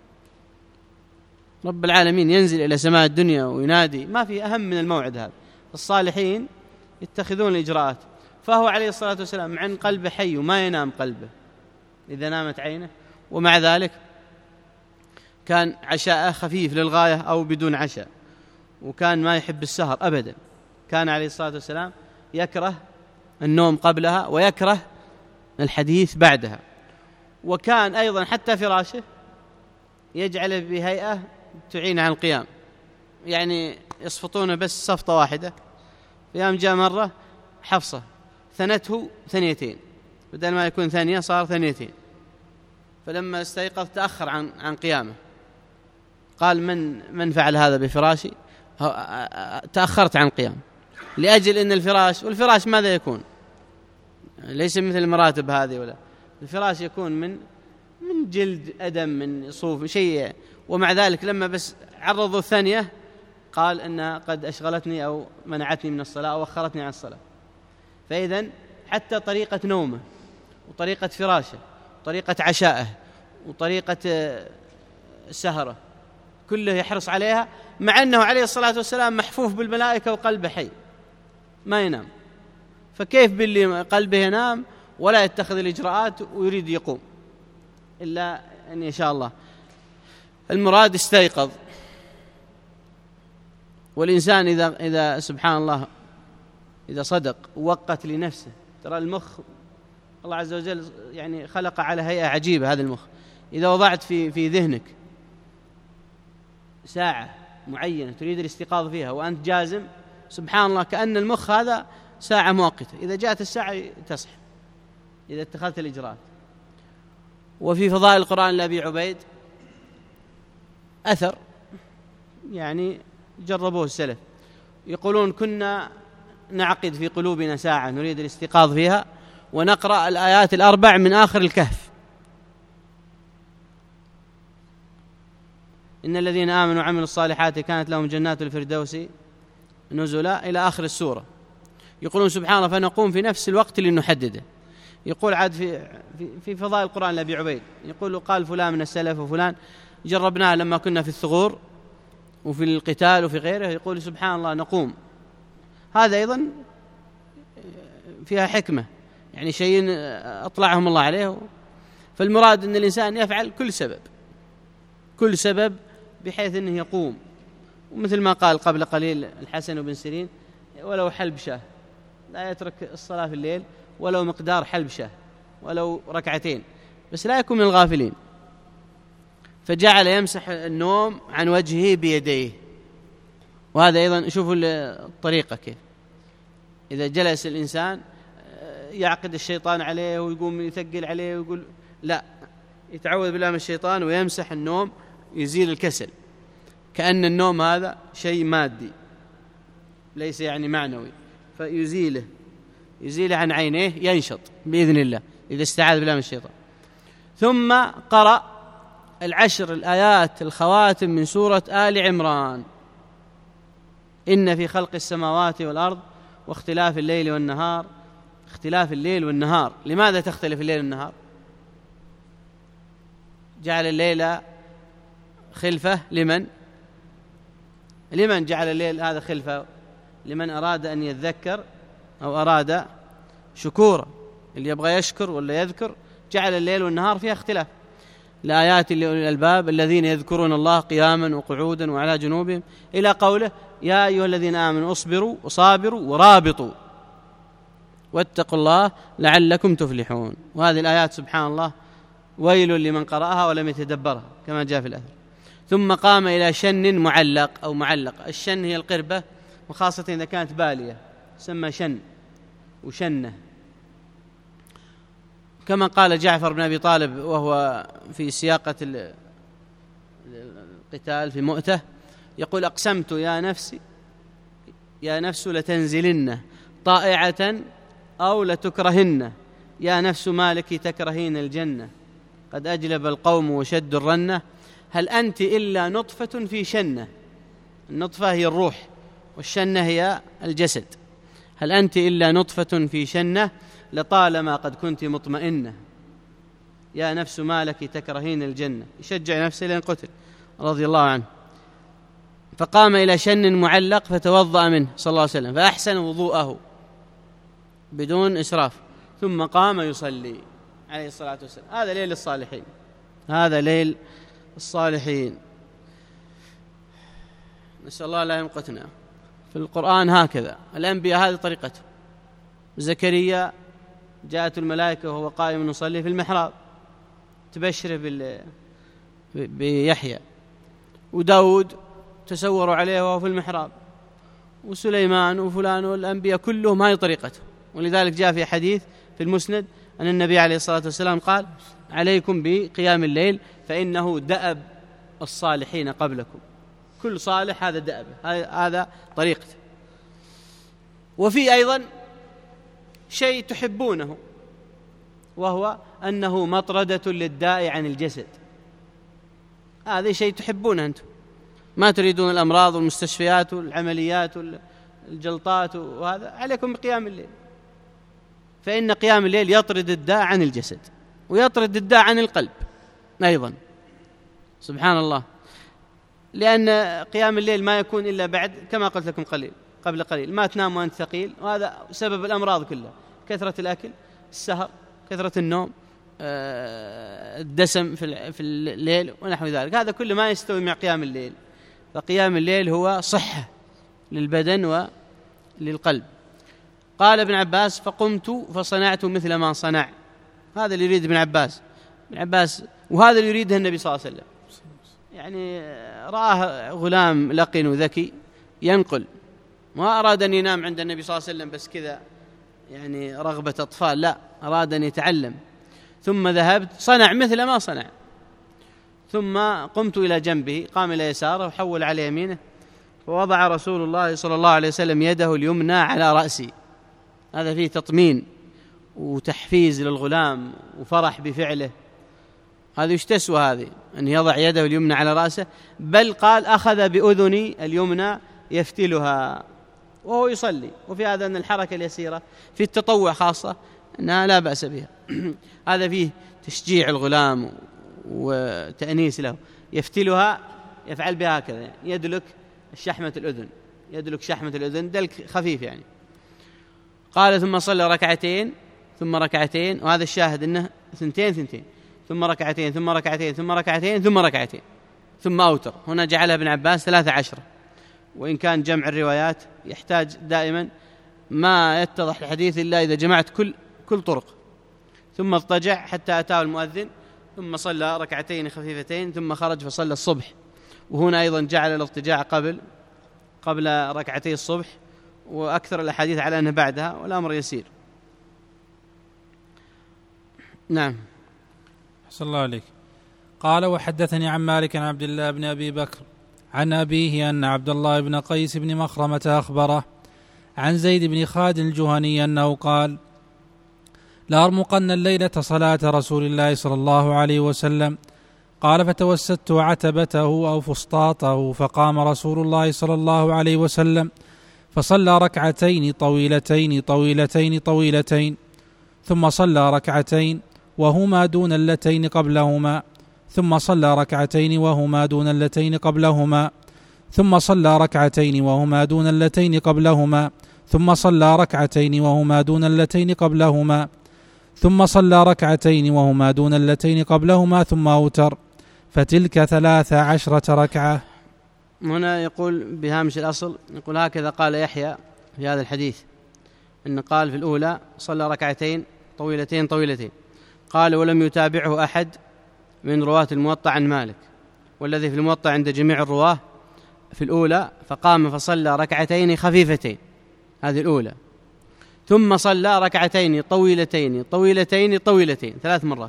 Speaker 1: رب العالمين ينزل إلى سماء الدنيا وينادي، ما في أهم من الموعد هذا. الصالحين يتخذون الإجراءات، فهو عليه الصلاة والسلام عن قلبه حي وما ينام قلبه إذا نامت عينه، ومع ذلك كان عشاءه خفيف للغاية أو بدون عشاء، وكان ما يحب السهر أبدا. كان عليه الصلاة والسلام يكره النوم قبلها ويكره الحديث بعدها. وكان أيضا حتى فراشه يجعله بهيئة تعين عن القيام، يعني يصفطونه بس صفطة واحدة. في يوم جاء مرة حفصة ثنته ثنيتين، بدل ما يكون ثانية صار ثنيتين، فلما استيقظ تأخر عن عن قيامه، قال من من فعل هذا بفراشي؟ تأخرت عن قيام، لأجل أن الفراش، والفراش ماذا يكون؟ ليس مثل المراتب هذه، ولا الفراش يكون من من جلد أدم، من صوف شيء، ومع ذلك لما بس عرضوا الثانية قال أنها قد أشغلتني أو منعتني من الصلاة أو أخرتني عن الصلاة. فإذن حتى طريقة نومه وطريقة فراشه وطريقة عشائه وطريقة سهره كله يحرص عليها، مع أنه عليه الصلاة والسلام محفوف بالملائكة وقلبه حي ما ينام. فكيف باللي قلبه ينام ولا يتخذ الإجراءات ويريد يقوم إلا أن يشاء الله؟ المراد استيقظ. والإنسان إذا إذا سبحان الله إذا صدق ووقت لنفسه، ترى المخ الله عز وجل يعني خلق على هيئة عجيبة. هذا المخ إذا وضعت في في ذهنك ساعة معينة تريد الاستيقاظ فيها وأنت جازم، سبحان الله كأن المخ هذا ساعة مؤقتة، إذا جاءت الساعة تصح إذا اتخذت الإجراءات. وفي فضائل القرآن لأبي عبيد أثر يعني جربوه السلف، يقولون كنا نعقد في قلوبنا ساعة نريد الاستيقاظ فيها ونقرأ الآيات الأربع من آخر الكهف: إن الذين آمنوا وعملوا الصالحات كانت لهم جنات الفردوس نزلا إلى آخر السورة. يقولون سبحان الله فنقوم في نفس الوقت اللي نحدده. يقول عاد في في فضائل القرآن لأبي عبيد، يقول قال فلان من السلف وفلان جربناه لما كنا في الثغور وفي القتال وفي غيره، يقول سبحان الله نقوم. هذا أيضا فيها حكمة، يعني شيء أطلعهم الله عليه. فالمراد أن الإنسان يفعل كل سبب كل سبب بحيث أنه يقوم. ومثل ما قال قبل قليل الحسن بن سيرين: ولو حلب شاه، لا يترك الصلاة في الليل ولو مقدار حلب شاه، ولو ركعتين، بس لا يكون من الغافلين. فجعل يمسح النوم عن وجهه بيديه. وهذا أيضا شوفوا الطريقة كيف، إذا جلس الإنسان يعقد الشيطان عليه ويقوم يثقل عليه ويقول لا، يتعوذ بالله من الشيطان ويمسح النوم، يزيل الكسل، كأن النوم هذا شيء مادي ليس يعني معنوي، فيزيله يزيله عن عينيه ينشط بإذن الله إذا استعاذ بالله من الشيطان. ثم قرأ العشر الآيات الخواتم من سورة آل عمران: إن في خلق السماوات والأرض واختلاف الليل والنهار. اختلاف الليل والنهار، لماذا تختلف الليل والنهار؟ جعل الليل خلفة لمن؟ لمن جعل الليل هذا خلفة؟ لمن أراد أن يذكر أو أراد شكورا، اللي يبغى يشكر ولا يذكر جعل الليل والنهار فيها اختلاف. الآيات لأولي الألباب الذين يذكرون الله قياما وقعودا وعلى جنوبهم، إلى قوله: يا أيها الذين آمنوا اصبروا وصابروا ورابطوا واتقوا الله لعلكم تفلحون. وهذه الآيات سبحان الله ويل لمن قرأها ولم يتدبرها كما جاء في الأثر. ثم قام إلى شن معلق أو معلق. الشن هي القربة، وخاصة إذا كانت بالية سمى شن وشنة، كما قال جعفر بن أبي طالب وهو في سياقة القتال في مؤتة، يقول: أقسمت يا نفسي يا نفس لتنزلن طائعة أو لتكرهن، يا نفس ما لك تكرهين الجنة، قد أجلب القوم وشد الرنة، هل أنت إلا نطفة في شنة. النطفة هي الروح والشنة هي الجسد. هل أنت إلا نطفة في شنة لطالما قد كنت مطمئنة، يا نفس ما لك تكرهين الجنة. يشجع نفسه لأن قتل رضي الله عنه. فقام إلى شن معلق فتوضأ منه صلى الله عليه وسلم فأحسن وضوءه بدون إسراف، ثم قام يصلي عليه الصلاة والسلام. هذا ليل الصالحين، هذا ليل الصالحين. نسأل الله لا يمقتنا. في القرآن هكذا الأنبياء هذه طريقته. زكريا جاءت الملائكة وهو قائم يصلي في المحراب تبشره بال... بيحيى، وداود تسوروا عليه وهو في المحراب، وسليمان وفلان، والأنبياء كلهم هذه طريقته. ولذلك جاء في حديث في المسند أن النبي عليه الصلاة والسلام قال: عليكم بقيام الليل فإنه دأب الصالحين قبلكم. كل صالح هذا دأبه، هذا طريقته. وفي أيضا شيء تحبونه، وهو أنه مطردة للداء عن الجسد. هذا شيء تحبونه أنتم، ما تريدون الأمراض والمستشفيات والعمليات والجلطات، وهذا عليكم بقيام الليل، فإن قيام الليل يطرد الداء عن الجسد ويطرد الداء عن القلب أيضا. سبحان الله. لأن قيام الليل ما يكون إلا بعد، كما قلت لكم قليل قبل قليل، ما تنام وأنت ثقيل، وهذا سبب الأمراض كلها: كثرة الأكل، السهر، كثرة النوم، الدسم في الليل ونحو ذلك. هذا كله ما يستوي مع قيام الليل. فقيام الليل هو صحة للبدن وللقلب. قال ابن عباس: فقمت فصنعت مثل ما صنع. هذا اللي يريد ابن عباس ابن عباس وهذا اللي يريده النبي صلى الله عليه وسلم. يعني رآه غلام لقن وذكي ينقل، ما أراد أن ينام عند النبي صلى الله عليه وسلم بس كذا يعني رغبة أطفال، لا، أراد أن يتعلم. ثم ذهبت صنع مثل ما صنع، ثم قمت إلى جنبه، قام إلى يساره وحول على يمينه، فوضع رسول الله صلى الله عليه وسلم يده اليمنى على رأسي. هذا فيه تطمين وتحفيز للغلام وفرح بفعله. هذا يستسوى هذه أن يضع يده اليمنى على رأسه، بل قال: أخذ بأذني اليمنى يفتلها وهو يصلي. وفي هذا أن الحركة اليسيرة في التطوع خاصة أنها لا بأس بها. هذا فيه تشجيع الغلام وتأنيس له. يفتلها يفعل بها هكذا، يعني يدلك شحمة الأذن، يدلك شحمة الأذن دلك خفيف يعني. قال: ثم صلى ركعتين ثم ركعتين، وهذا الشاهد أنه ثنتين ثنتين، ثم ركعتين ثم ركعتين ثم ركعتين ثم ركعتين ثم أوتر. هنا جعلها ابن عباس ثلاثة عشرة، وإن كان جمع الروايات يحتاج دائما ما يتضح الحديث إلا إذا جمعت كل كل طرق. ثم اضطجع حتى أتاه المؤذن، ثم صلى ركعتين خفيفتين، ثم خرج فصلى الصبح. وهنا أيضا جعل الاضطجاع قبل قبل ركعتي الصبح، وأكثر الأحاديث على أنه بعدها، والأمر يسير. نعم.
Speaker 2: أحسن الله عليك. قال: وحدثني عن مالك عن عبد الله بن أبي بكر عن أبيه أن عبد الله بن قيس بن مخرمة أخبره عن زيد بن خالد الجهني أنه قال: لأرمقن الليلة صلاة رسول الله صلى الله عليه وسلم. قال: فتوسدت عتبته أو فسطاطه، فقام رسول الله صلى الله عليه وسلم فصلى ركعتين طويلتين طويلتين طويلتين، ثم صلى ركعتين وهما دون اللتين قبلهما، ثم صلى ركعتين وهما دون اللتين قبلهما، ثم صلى ركعتين وهما دون اللتين قبلهما، ثم صلى ركعتين وهما دون اللتين قبلهما، ثم صلى ركعتين وهما دون اللتين قبلهما، ثم أوتر. فتلك ثلاث عشرة ركعة.
Speaker 1: هنا يقول بهامش الأصل، يقول: هكذا قال يحيى في هذا الحديث، إن قال في الأولى صلى ركعتين طويلتين طويلتين، قال: ولم يتابعه أحد من رواة الموطأ عن مالك، والذي في الموطأ عند جميع الرواه في الأولى: فقام فصلى ركعتين خفيفتين، هذه الأولى، ثم صلى ركعتين طويلتين طويلتين طويلتين ثلاث مرات.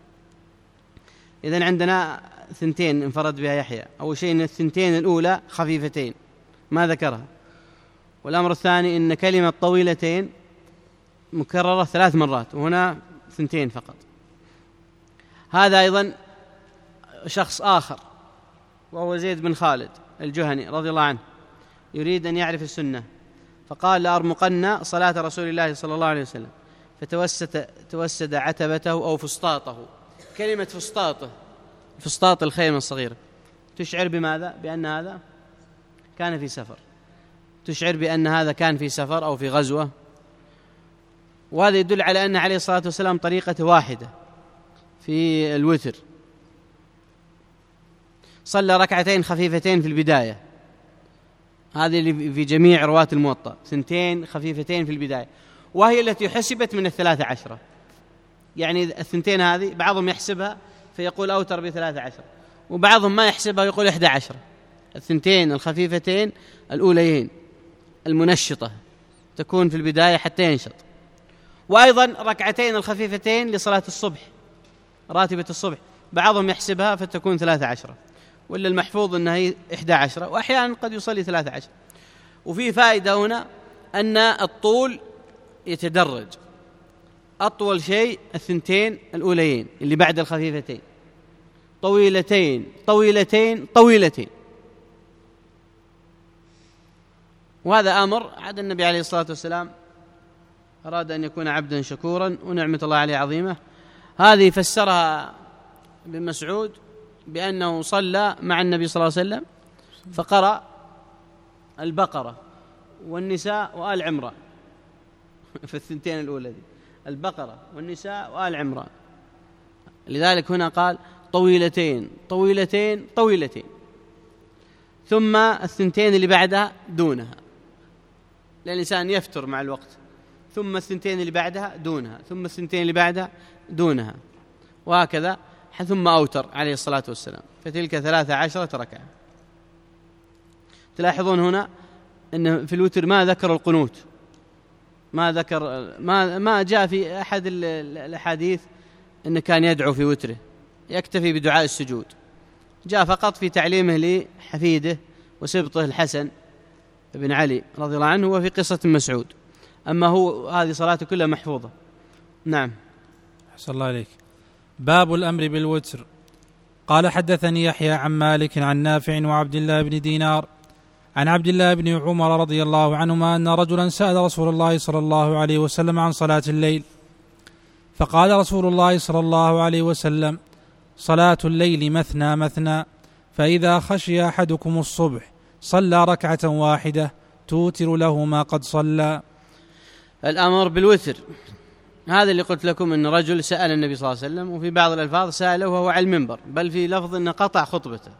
Speaker 1: إذن عندنا ثنتين انفرد بها يحيى. أول شيء أن الثنتين الأولى خفيفتين ما ذكرها، والأمر الثاني أن كلمة طويلتين مكررة ثلاث مرات، وهنا ثنتين فقط. هذا أيضا شخص آخر وهو زيد بن خالد الجهني رضي الله عنه، يريد أن يعرف السنة، فقال: لأرمقن صلاة رسول الله صلى الله عليه وسلم، فتوسد توسد عتبته أو فسطاطه. كلمة فسطاطه، فسطاط الخيمة الصغيرة، تشعر بماذا؟ بأن هذا كان في سفر، تشعر بأن هذا كان في سفر أو في غزوة. وهذا يدل على أن عليه الصلاة والسلام طريقة واحدة في الوتر، صلى ركعتين خفيفتين في البداية، هذه اللي في جميع رواة الموطأ، ثنتين خفيفتين في البداية، وهي التي حسبت من الثلاثة عشرة. يعني الثنتين هذه بعضهم يحسبها فيقول أوتر بثلاثة عشر، وبعضهم ما يحسبها ويقول إحدى عشرة. الثنتين الخفيفتين الأوليين المنشطة تكون في البداية حتى ينشط. وأيضا ركعتين الخفيفتين لصلاة الصبح، راتبة الصبح، بعضهم يحسبها فتكون ثلاثة عشرة، ولا المحفوظ أنها هي إحدى عشرة، وأحيانا قد يصلي ثلاثة عشر. وفي فائدة هنا أن الطول يتدرج، أطول شيء الثنتين الأوليين اللي بعد الخفيفتين، طويلتين طويلتين طويلتين. وهذا أمر عاد النبي عليه الصلاة والسلام أراد أن يكون عبدا شكورا ونعمة الله عليه عظيمة. هذه فسرها ابن مسعود بأنه صلى مع النبي صلى الله عليه وسلم فقرأ البقرة والنساء وآل عمران في الثنتين الأولى دي، البقرة والنساء وآل عمران. لذلك هنا قال طويلتين طويلتين طويلتين، ثم الثنتين اللي بعدها دونها، لأن الإنسان يفتر مع الوقت، ثم الثنتين اللي بعدها دونها، ثم الثنتين اللي بعدها دونها، وهكذا، ثم أوتر عليه الصلاة والسلام، فتلك ثلاثة عشرة ركعة. تلاحظون هنا أن في الوتر ما ذكر القنوت، ما ذكر ما ما جاء في أحد الأحاديث أنه كان يدعو في وتره، يكتفي بدعاء السجود، جاء فقط في تعليمه لحفيده وسبطه الحسن بن علي رضي الله عنه وفي قصة مسعود. أما هو هذه صلاته كلها محفوظة. نعم.
Speaker 2: أحسن الله عليك. باب الأمر بالوتر. قال: حدثني يحيى عن مالك عن نافع وعبد الله بن دينار عن عبد الله بن عمر رضي الله عنهما أن رجلا سأل رسول الله صلى الله عليه وسلم عن صلاة الليل، فقال رسول الله صلى الله عليه وسلم: صلاة الليل مثنى مثنى، فإذا خشي أحدكم الصبح صلى ركعة واحدة توتر له ما قد صلى.
Speaker 1: الأمر بالوتر هذا اللي قلت لكم أن رجل سأل النبي صلى الله عليه وسلم، وفي بعض الألفاظ سأله وهو على المنبر، بل في لفظ أنه قطع خطبته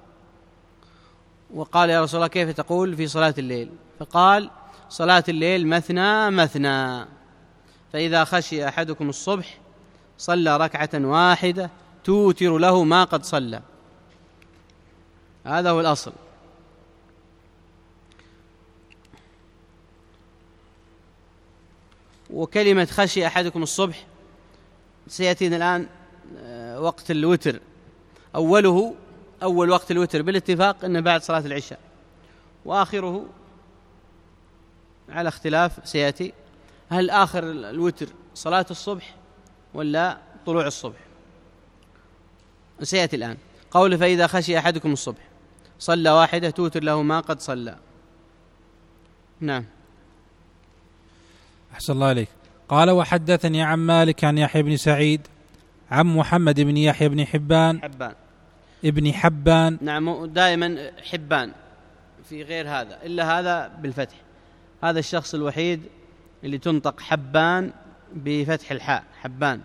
Speaker 1: وقال: يا رسول الله كيف تقول في صلاة الليل؟ فقال: صلاة الليل مثنى مثنى، فإذا خشي أحدكم الصبح صلى ركعة واحدة توتر له ما قد صلى. هذا هو الأصل. وكلمة خشي أحدكم الصبح سيأتينا الآن وقت الوتر، أوله أول وقت الوتر بالاتفاق أنه بعد صلاة العشاء، وآخره على اختلاف سيأتي، هل آخر الوتر صلاة الصبح ولا طلوع الصبح؟ سيأتي الآن قول: فإذا خشي أحدكم الصبح صلى واحدة توتر له ما قد صلى. نعم.
Speaker 2: أحسن الله عليك. قال: وحدثني عن مالك عن يحيى بن سعيد عن محمد بن يحيى بن حبان
Speaker 1: حبان
Speaker 2: ابن حبان.
Speaker 1: نعم، دائما حبان في غير هذا إلا هذا بالفتح، هذا الشخص الوحيد اللي تنطق حبان بفتح الحاء، حبان.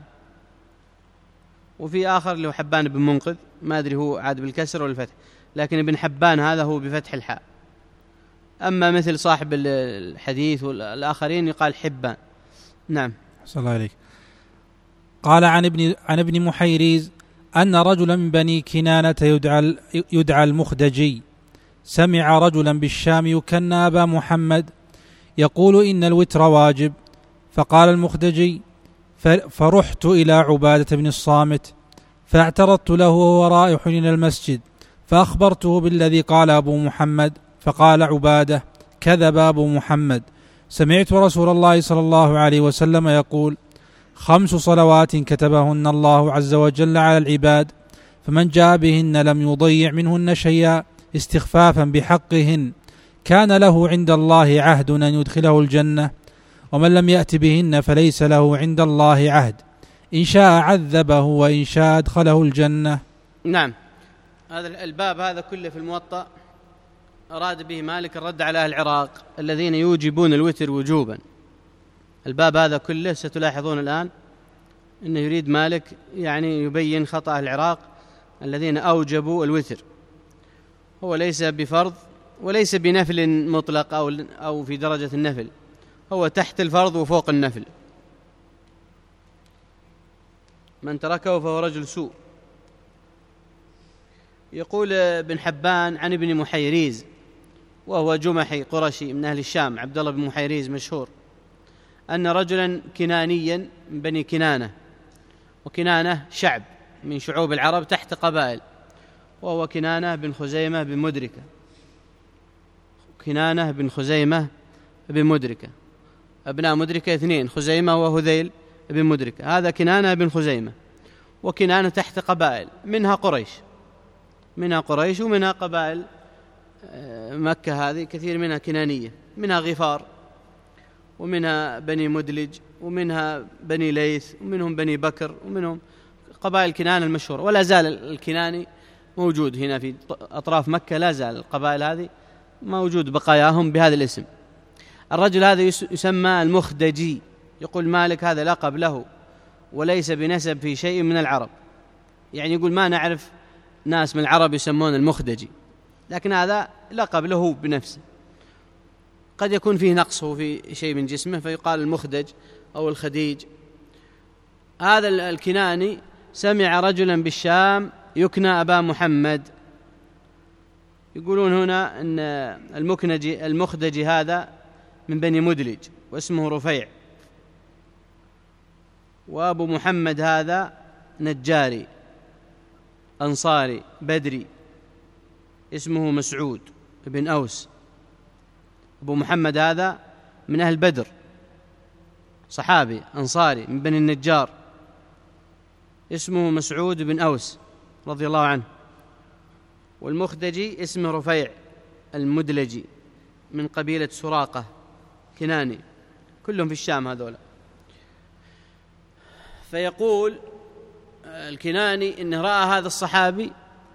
Speaker 1: وفي آخر اللي هو حبان بن منقذ، ما أدري هو عاد بالكسر ولا الفتح، لكن ابن حبان هذا هو بفتح الحاء. أما مثل صاحب الحديث والآخرين يقال حبان. نعم.
Speaker 2: صلى الله عليك. قال: عن ابن عن ابن محيريز أن رجلا من بني كنانة يدعى, يدعى المخدجي سمع رجلا بالشام يكنى أبا محمد يقول إن الوتر واجب، فقال المخدجي: فرحت إلى عبادة بن الصامت فاعترضت له وهو رائح إلى المسجد، فأخبرته بالذي قال أبو محمد، فقال عبادة: كذب أبو محمد، سمعت رسول الله صلى الله عليه وسلم يقول: خمس صلوات كتبهن الله عز وجل على العباد، فمن جاء بهن لم يضيع منهن شيئا استخفافا بحقهن كان له عند الله عهد أن يدخله الجنة، ومن لم يأت بهن فليس له عند الله عهد، إن شاء عذبه وإن شاء أدخله الجنة.
Speaker 1: نعم، هذا الباب هذا كله في الموطأ أراد به مالك الرد على أهل العراق الذين يوجبون الوتر وجوبا. الباب هذا كله ستلاحظون الآن أنه يريد مالك يعني يبين خطأ أهل العراق الذين أوجبوا الوتر. هو ليس بفرض وليس بنفل مطلق أو أو في درجة النفل، هو تحت الفرض وفوق النفل. من تركه فهو رجل سوء. يقول ابن حبان عن ابن محيريز وهو جمحي قرشي من أهل الشام، عبد الله بن محيريز مشهور، أن رجلا كنانيا من بني كنانة، وكنانة شعب من شعوب العرب تحت قبائل، وهو كنانة بن خزيمة بن مدركة. كنانة بن خزيمة بن مدركة، أبناء مدركة اثنين، خزيمة وهذيل بن مدركة. هذا كنانة بن خزيمة، وكنانة تحت قبائل منها قريش منها قريش ومنها قبائل مكة، هذه كثير منها كنانية، منها غفار ومنها بني مدلج ومنها بني ليث ومنهم بني بكر ومنهم قبائل كنانة المشهورة. ولا زال الكناني موجود هنا في أطراف مكة، لا زال القبائل هذه موجود بقاياهم بهذا الاسم. الرجل هذا يسمى المخدجي. يقول مالك هذا لقب له وليس بنسب في شيء من العرب، يعني يقول ما نعرف ناس من العرب يسمون المخدجي، لكن هذا لقب له بنفسه. قد يكون فيه نقصه في شيء من جسمه فيقال المخدج أو الخديج. هذا الكناني سمع رجلا بالشام يكنى أبا محمد. يقولون هنا أن المكنجي المخدجي هذا من بني مدلج واسمه رفيع، وأبو محمد هذا نجاري أنصاري بدري اسمه مسعود بن أوس. أبو محمد هذا من أهل بدر، صحابي أنصاري من بني النجار، اسمه مسعود بن أوس رضي الله عنه. والمخدجي اسمه رفيع المدلجي من قبيلة سراقة كناني، كلهم في الشام هذولا. فيقول الكناني إنه رأى هذا الصحابي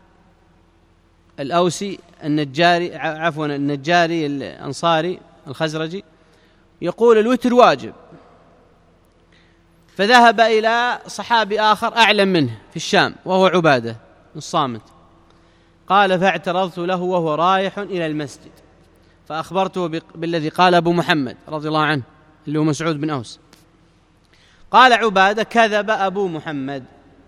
Speaker 1: الأوسي النجاري عفوا النجاري الأنصاري الخزرجي يقول الوتر واجب، فذهب إلى صحابي آخر أعلم منه في الشام وهو عبادة الصامت، قال فاعترضت له وهو رايح إلى المسجد، فأخبرته بالذي قال أبو محمد رضي الله عنه اللي هو مسعود بن أوس. قال عبادة كذب أبو محمد.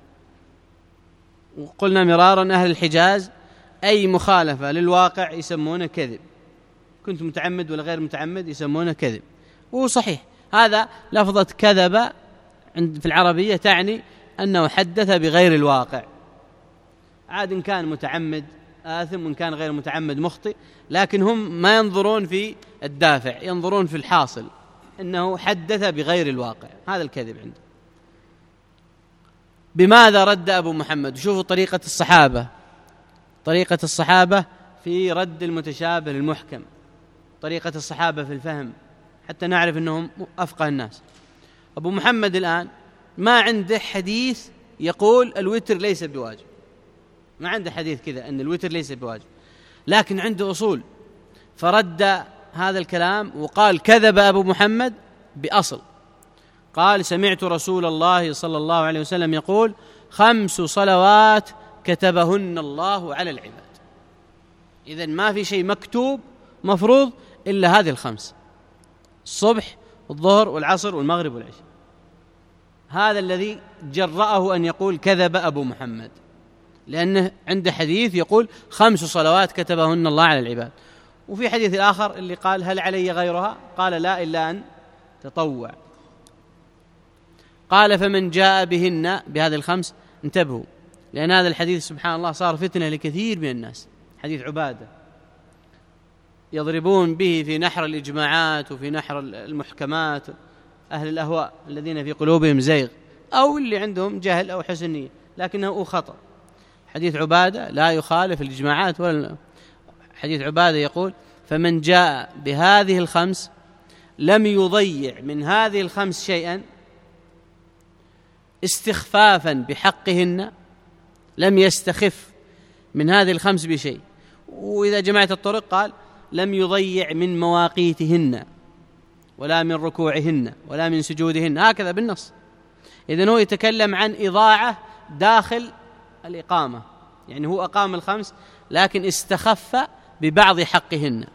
Speaker 1: وقلنا مرارا أهل الحجاز أي مخالفة للواقع يسمونه كذب، كنت متعمد ولا غير متعمد يسمونه كذب، وهو صحيح. هذا لفظة كذب في العربية تعني أنه حدث بغير الواقع، عاد إن كان متعمد آثم وإن كان غير متعمد مخطئ، لكن هم ما ينظرون في الدافع، ينظرون في الحاصل، أنه حدث بغير الواقع، هذا الكذب عنده. بماذا رد أبو محمد؟ شوفوا طريقة الصحابة، طريقة الصحابة في رد المتشابه للمحكم، طريقة الصحابة في الفهم، حتى نعرف أنهم أفقه الناس. أبو محمد الآن ما عنده حديث يقول الوتر ليس بواجب، ما عنده حديث كذا أن الوتر ليس بواجب، لكن عنده أصول، فرد هذا الكلام وقال كذب أبو محمد بأصل. قال سمعت رسول الله صلى الله عليه وسلم يقول خمس صلوات كتبهن الله على العباد. إذن ما في شيء مكتوب مفروض إلا هذه الخمس: الصبح والظهر والعصر والمغرب والعشاء. هذا الذي جرأه أن يقول كذب أبو محمد، لأنه عنده حديث يقول خمس صلوات كتبهن الله على العباد، وفي حديث الآخر اللي قال هل علي غيرها؟ قال لا إلا أن تطوع. قال فمن جاء بهن، بهذه الخمس، انتبهوا لأن هذا الحديث سبحان الله صار فتنة لكثير من الناس، حديث عبادة، يضربون به في نحر الإجماعات وفي نحر المحكمات أهل الأهواء الذين في قلوبهم زيغ أو اللي عندهم جهل أو حسن نية، لكنه خطأ. حديث عبادة لا يخالف الإجماعات ولا. حديث عبادة يقول فمن جاء بهذه الخمس لم يضيع من هذه الخمس شيئا استخفافا بحقهن، لم يستخف من هذه الخمس بشيء، وإذا جمعت الطرق قال لم يضيع من مواقيتهن ولا من ركوعهن ولا من سجودهن، هكذا بالنص. إذن هو يتكلم عن إضاعة داخل الإقامة، يعني هو أقام الخمس لكن استخف ببعض حقهن.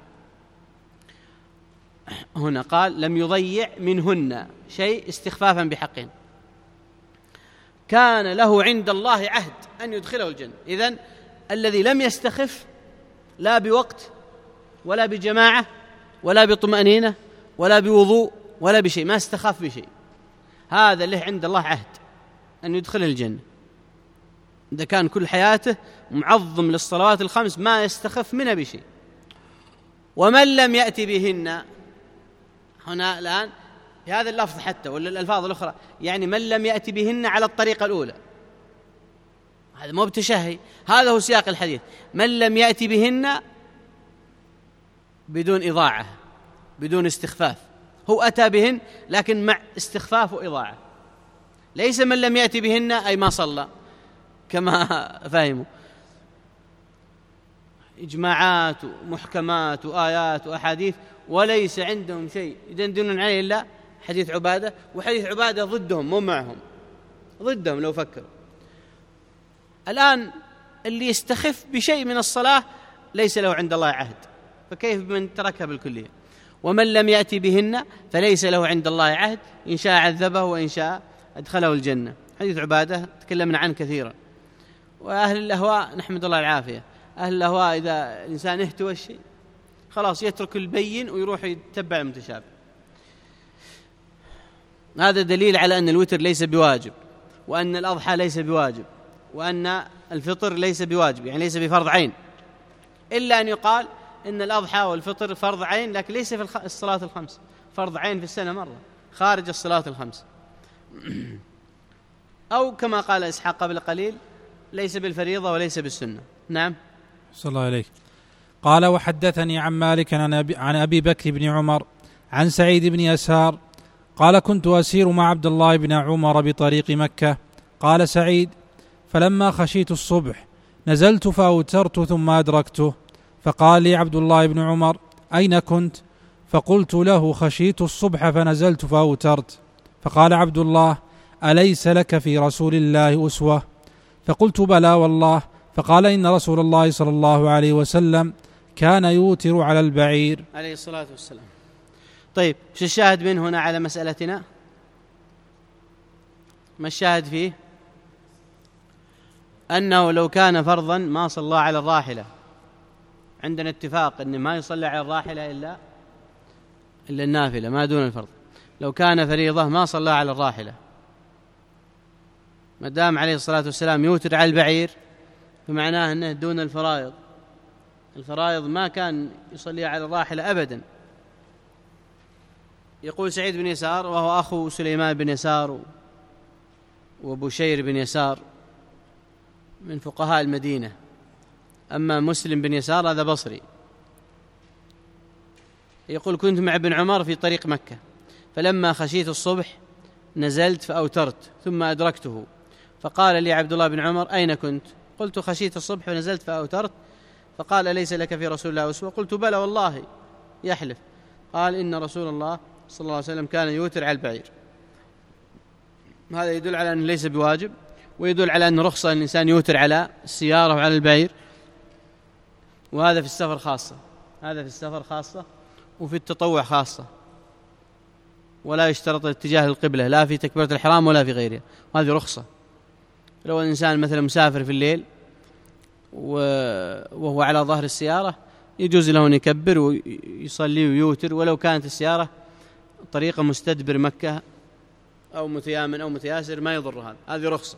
Speaker 1: هنا قال لم يضيع منهن شيء استخفافا بحقهن، كان له عند الله عهد أن يدخله الجنة. إذن الذي لم يستخف لا بوقت ولا بجماعة ولا بطمأنينة ولا بوضوء ولا بشيء، ما استخف بشيء، هذا له عند الله عهد أن يدخله الجنة. إذا كان كل حياته معظم للصلوات الخمس ما يستخف منها بشيء. ومن لم يأتي بهن، هنا الآن بهذا اللفظ حتى ولا الألفاظ الأخرى، يعني من لم يأتي بهن على الطريقة الأولى، هذا مو بتشهي، هذا هو سياق الحديث. من لم يأتي بهن بدون إضاعة بدون استخفاف، هو أتى بهن لكن مع استخفاف وإضاعة، ليس من لم يأتي بهن أي ما صلى كما فهموا. إجماعات ومحكمات وآيات وأحاديث وليس عندهم شيء يدندنون عليه إلا حديث عبادة، وحديث عبادة ضدهم مو معهم، ضدهم لو فكروا. الآن اللي يستخف بشيء من الصلاة ليس له عند الله عهد، فكيف بمن تركها بالكلية؟ ومن لم يأتي بهن فليس له عند الله عهد، إن شاء عذبه وإن شاء أدخله الجنة. حديث عبادة تكلمنا عنه كثيرا. وأهل الأهواء نحمد الله العافية، أهل الأهواء إذا الإنسان اهتوى الشيء خلاص يترك البين ويروح يتبع المتشابه. هذا دليل على أن الوتر ليس بواجب، وأن الأضحى ليس بواجب، وأن الفطر ليس بواجب، يعني ليس بفرض عين، إلا أن يقال إن الأضحى والفطر فرض عين لكن ليس في الصلاة الخمس، فرض عين في السنة مرة خارج الصلاة الخمس. أو كما قال إسحاق قبل قليل ليس بالفريضة وليس بالسنة. نعم.
Speaker 2: صلى الله عليك. قال وحدثني عن مالك عن أبي, عن أبي بكر بن عمر عن سعيد بن يسار قال كنت أسير مع عبد الله بن عمر بطريق مكة. قال سعيد فلما خشيت الصبح نزلت فأوترت ثم أدركته، فقال لي عبد الله بن عمر أين كنت؟ فقلت له خشيت الصبح فنزلت فأوترت. فقال عبد الله أليس لك في رسول الله أسوة؟ فقلت بلى والله. فقال إن رسول الله صلى الله عليه وسلم كان يوتر على البعير
Speaker 1: عليه الصلاة والسلام. طيب شو الشاهد من هنا على مسألتنا؟ ما الشاهد فيه؟ أنه لو كان فرضا ما صلى على الراحلة، عندنا اتفاق أن ما يصلى على الراحلة إلا إلا النافلة ما دون الفرض. لو كان فريضة ما صلى على الراحلة، ما دام عليه الصلاة والسلام يوتر على البعير فمعناه أنه دون الفرائض. الفرائض ما كان يصلي على الراحلة أبدا. يقول سعيد بن يسار وهو أخو سليمان بن يسار وبشير بن يسار من فقهاء المدينة، أما مسلم بن يسار هذا بصري. يقول كنت مع ابن عمر في طريق مكة، فلما خشيت الصبح نزلت فأوترت ثم أدركته، فقال لي عبد الله بن عمر أين كنت؟ قلت خشيت الصبح ونزلت فأوترت. فقال ليس لك في رسول الله أسوة؟ قلت بلى والله يحلف. قال إن رسول الله صلى الله عليه وسلم كان يوتر على البعير. هذا يدل على أنه ليس بواجب، ويدل على أنه رخصة الإنسان يوتر على السيارة وعلى البعير، وهذا في السفر خاصة، هذا في السفر خاصة وفي التطوع خاصة. ولا يشترط اتجاه القبلة لا في تكبيرة الحرام ولا في غيرها، وهذه رخصة. لو الإنسان مثلا مسافر في الليل وهو على ظهر السيارة يجوز له أن يكبر ويصلي ويوتر، ولو كانت السيارة طريقة مستدبر مكة أو متيامن أو متياسر ما يضر هذا، هذه رخصة.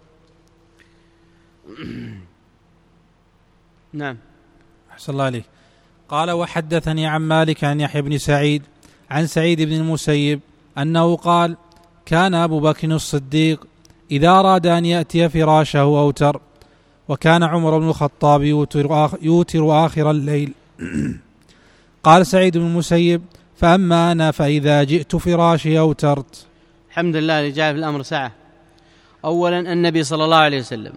Speaker 1: نعم.
Speaker 2: أحسن الله عليك. قال وحدثني عن مالك عن يحيى بن سعيد عن سعيد بن المسيب أنه قال كان أبو بكر الصديق إذا أراد أن يأتي فراشه أوتر، وكان عمر بن الخطاب يوتر, آخ يوتر آخر الليل. قال سعيد بن المسيب فأما أنا فإذا جئت فراشي أوترت.
Speaker 1: الحمد لله اللي جاء في الأمر سعة. أولا النبي صلى الله عليه وسلم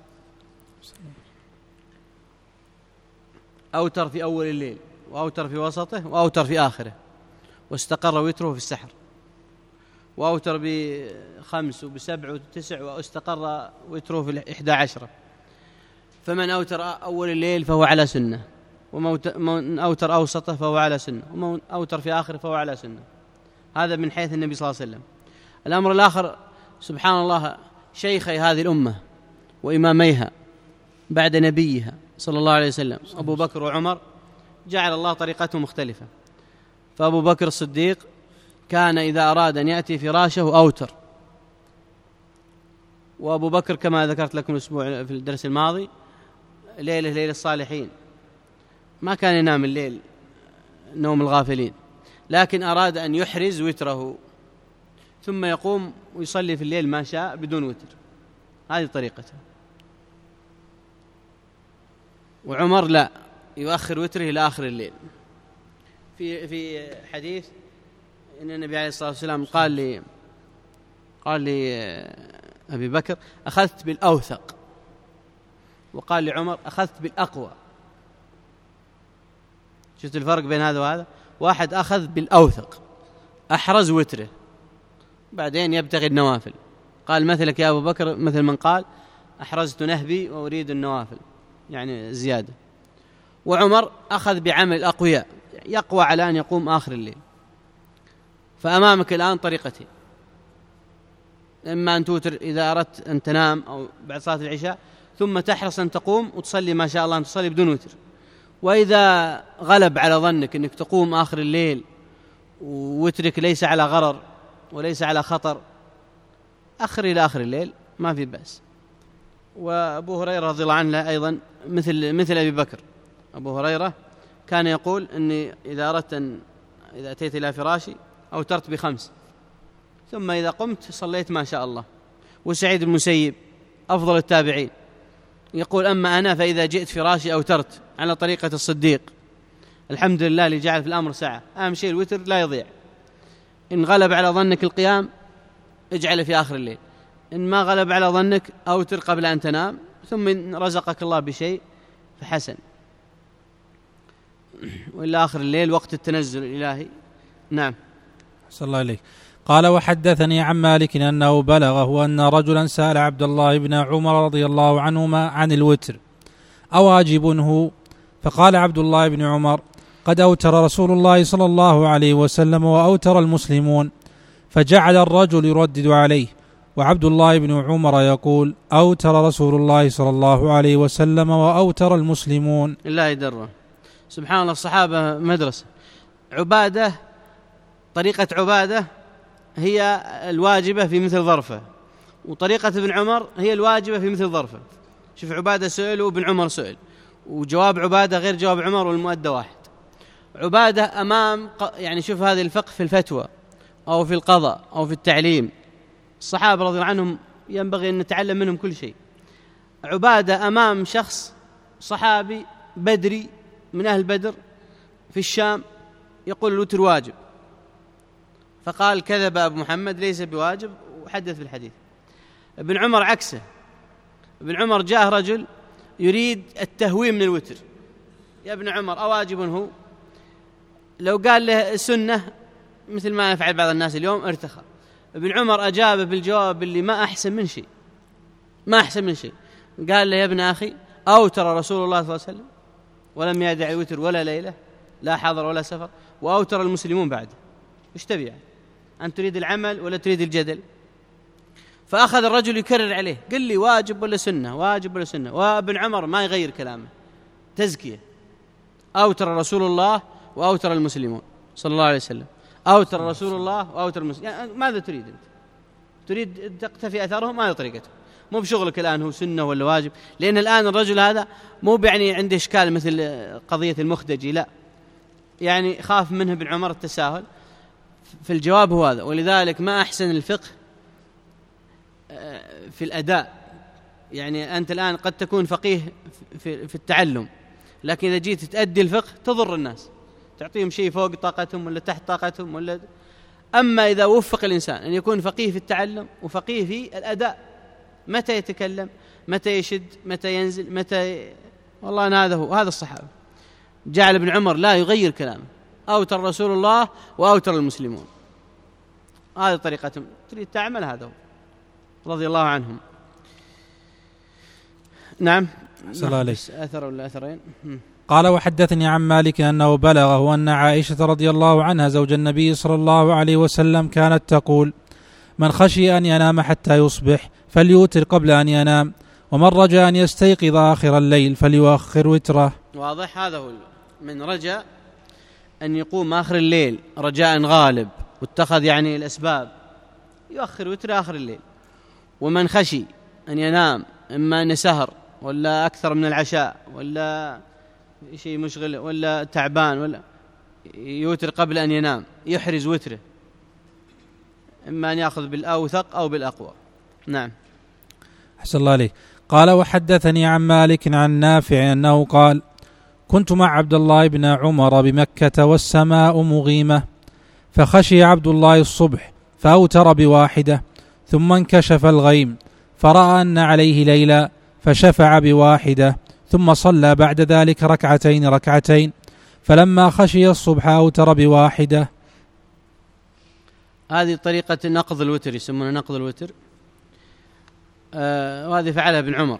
Speaker 1: أوتر في أول الليل، وأوتر في وسطه، وأوتر في آخره، واستقر وتره في السحر، وأوتر بخمس وبسبع وتسع، واستقر وتره في الإحدى عشرة. فمن أوتر أول الليل فهو على سنة، ومن أوتر أوسطه فهو على سنة، ومن أوتر في آخره فهو على سنة. هذا من حيث النبي صلى الله عليه وسلم. الأمر الآخر سبحان الله، شيخي هذه الأمة وإماميها بعد نبيها صلى الله عليه وسلم أبو بكر وعمر جعل الله طريقتهم مختلفة. فأبو بكر الصديق كان إذا أراد أن يأتي فراشه أوتر، وأبو بكر كما ذكرت لكم الأسبوع في الدرس الماضي ليلة ليلة الصالحين، ما كان ينام الليل نوم الغافلين، لكن أراد أن يحرز وتره ثم يقوم ويصلي في الليل ما شاء بدون وتر. هذه طريقته. وعمر لا، يؤخر وتره إلى آخر الليل. في في حديث إن النبي عليه الصلاة والسلام قال لي قال لي أبي بكر أخذت بالأوثق، وقال لعمر أخذت بالأقوى. شفت الفرق بين هذا وهذا؟ واحد أخذ بالأوثق أحرز وتره، بعدين يبتغي النوافل. قال مثلك يا أبو بكر مثل من قال أحرزت نهبي وأريد النوافل، يعني زيادة. وعمر أخذ بعمل الأقوياء، يقوى على أن يقوم آخر الليل. فأمامك الآن طريقتين: إما أن توتر إذا أردت أن تنام أو بعد صلاة العشاء، ثم تحرص أن تقوم وتصلي ما شاء الله أن تصلي بدون وتر. وإذا غلب على ظنك أنك تقوم آخر الليل ووترك ليس على غرر وليس على خطر، أخر إلى آخر الليل ما في بأس. وأبو هريرة رضي الله عنه أيضا مثل مثل أبي بكر. أبو هريرة كان يقول أني إذا أردت أن إذا أتيت إلى فراشي أوترت بخمس، ثم إذا قمت صليت ما شاء الله. وسعيد المسيب أفضل التابعين يقول أما أنا فإذا جئت فراشي أوترت، على طريقة الصديق. الحمد لله اللي جعل في الأمر ساعة. أهم شيء الوتر لا يضيع. إن غلب على ظنك القيام اجعله في آخر الليل، إن ما غلب على ظنك أوتر قبل أن تنام، ثم إن رزقك الله بشيء فحسن، وإلا آخر الليل وقت التنزل الإلهي. نعم.
Speaker 2: صلى الله عليه. قال وحدثني عن مالك أنه بلغه أن رجلا سأل عبد الله بن عمر رضي الله عنهما عن الوتر أواجب هو؟ فقال عبد الله بن عمر قد أوتر رسول الله صلى الله عليه وسلم وأوتر المسلمون. فجعل الرجل يردد عليه، وعبد الله بن عمر يقول أوتر رسول الله صلى الله عليه وسلم وأوتر المسلمون.
Speaker 1: الله يدره. سبحان الله، الصحابة مدرسة. عبادة، طريقة عبادة هي الواجبة في مثل ظرفه، وطريقة ابن عمر هي الواجبة في مثل ظرفه. شوف، عبادة سئل وابن عمر سئل، وجواب عبادة غير جواب عمر، والمؤدى واحد. عبادة أمام يعني شوف هذه الفقه في الفتوى أو في القضاء أو في التعليم، الصحابة رضي الله عنهم ينبغي أن نتعلم منهم كل شيء. عبادة أمام شخص صحابي بدري من أهل بدر في الشام يقول الوتر واجب، فقال كذب أبو محمد ليس بواجب، وحدث في الحديث. ابن عمر عكسه. ابن عمر جاء رجل يريد التهويم من الوتر، يا ابن عمر أواجب هو؟ لو قال له سنة مثل ما يفعل بعض الناس اليوم ارتخى. ابن عمر أجاب بالجواب اللي ما أحسن من شيء، ما أحسن من شيء. قال له يا ابن أخي أوتر رسول الله صلى الله عليه وسلم ولم يدع الوتر ولا ليلة، لا حضر ولا سفر، وأوتر المسلمون بعده، ايش تبي يعني؟ أنت تريد العمل ولا تريد الجدل؟ فأخذ الرجل يكرر عليه، قل لي واجب ولا سنة، واجب ولا سنة. وابن عمر ما يغير كلامه، تزكية. أوتر رسول الله وأوتر المسلمون صلى الله عليه وسلم، أوتر رسول الله وأوتر المسلمون. يعني ماذا تريد أنت؟ تريد تقتفي أثرهم؟ هذه طريقته، مو بشغلك الآن هو سنة ولا واجب. لأن الآن الرجل هذا مو يعني عنده إشكال مثل قضية المخدجي، لا، يعني خاف منه ابن عمر التساهل في الجواب هو هذا. ولذلك ما أحسن الفقه في الأداء. يعني أنت الآن قد تكون فقيه في التعلم، لكن إذا جيت تأدي الفقه تضر الناس، تعطيهم شيء فوق طاقتهم ولا تحت طاقتهم ولا. أما إذا وفق الإنسان أن يكون فقيه في التعلم وفقيه في الأداء، متى يتكلم، متى يشد، متى ينزل، متى ي... والله أنا هذا هو، هذا الصحابة. جعل ابن عمر لا يغير كلامه، أوتر رسول الله وأوتر المسلمون، هذه طريقتهم. تريد تعمل هذا هو رضي الله عنهم. نعم. أثر ولا أثرين.
Speaker 2: قال وحدثني عن مالك أنه بلغه أن عائشة رضي الله عنها زوج النبي صلى الله عليه وسلم كانت تقول: من خشي أن ينام حتى يصبح فليوتر قبل أن ينام، ومن رجا أن يستيقظ آخر الليل فليؤخر وتره.
Speaker 1: واضح؟ هذا هو. من رجا أن يقوم آخر الليل رجاء غالب واتخذ يعني الأسباب، يؤخر وتر آخر الليل. ومن خشي أن ينام إما أن سهر ولا أكثر من العشاء ولا شيء مشغل ولا تعبان، ولا يوتر قبل أن ينام، يحرز وتره، إما أن يأخذ بالأوثق أو بالأقوى. نعم.
Speaker 2: أحسن الله عليك. قال وحدثني عن مالك عن نافع أنه قال: كنت مع عبد الله بن عمر بمكة والسماء مغيمة، فخشي عبد الله الصبح فأوتر بواحدة، ثم انكشف الغيم فرأى أن عليه ليلا فشفع بواحدة، ثم صلى بعد ذلك ركعتين ركعتين، فلما خشي الصبح أوتر بواحدة.
Speaker 1: هذه طريقة نقض الوتر، يسمونها نقض الوتر، آه وهذه فعلها ابن عمر.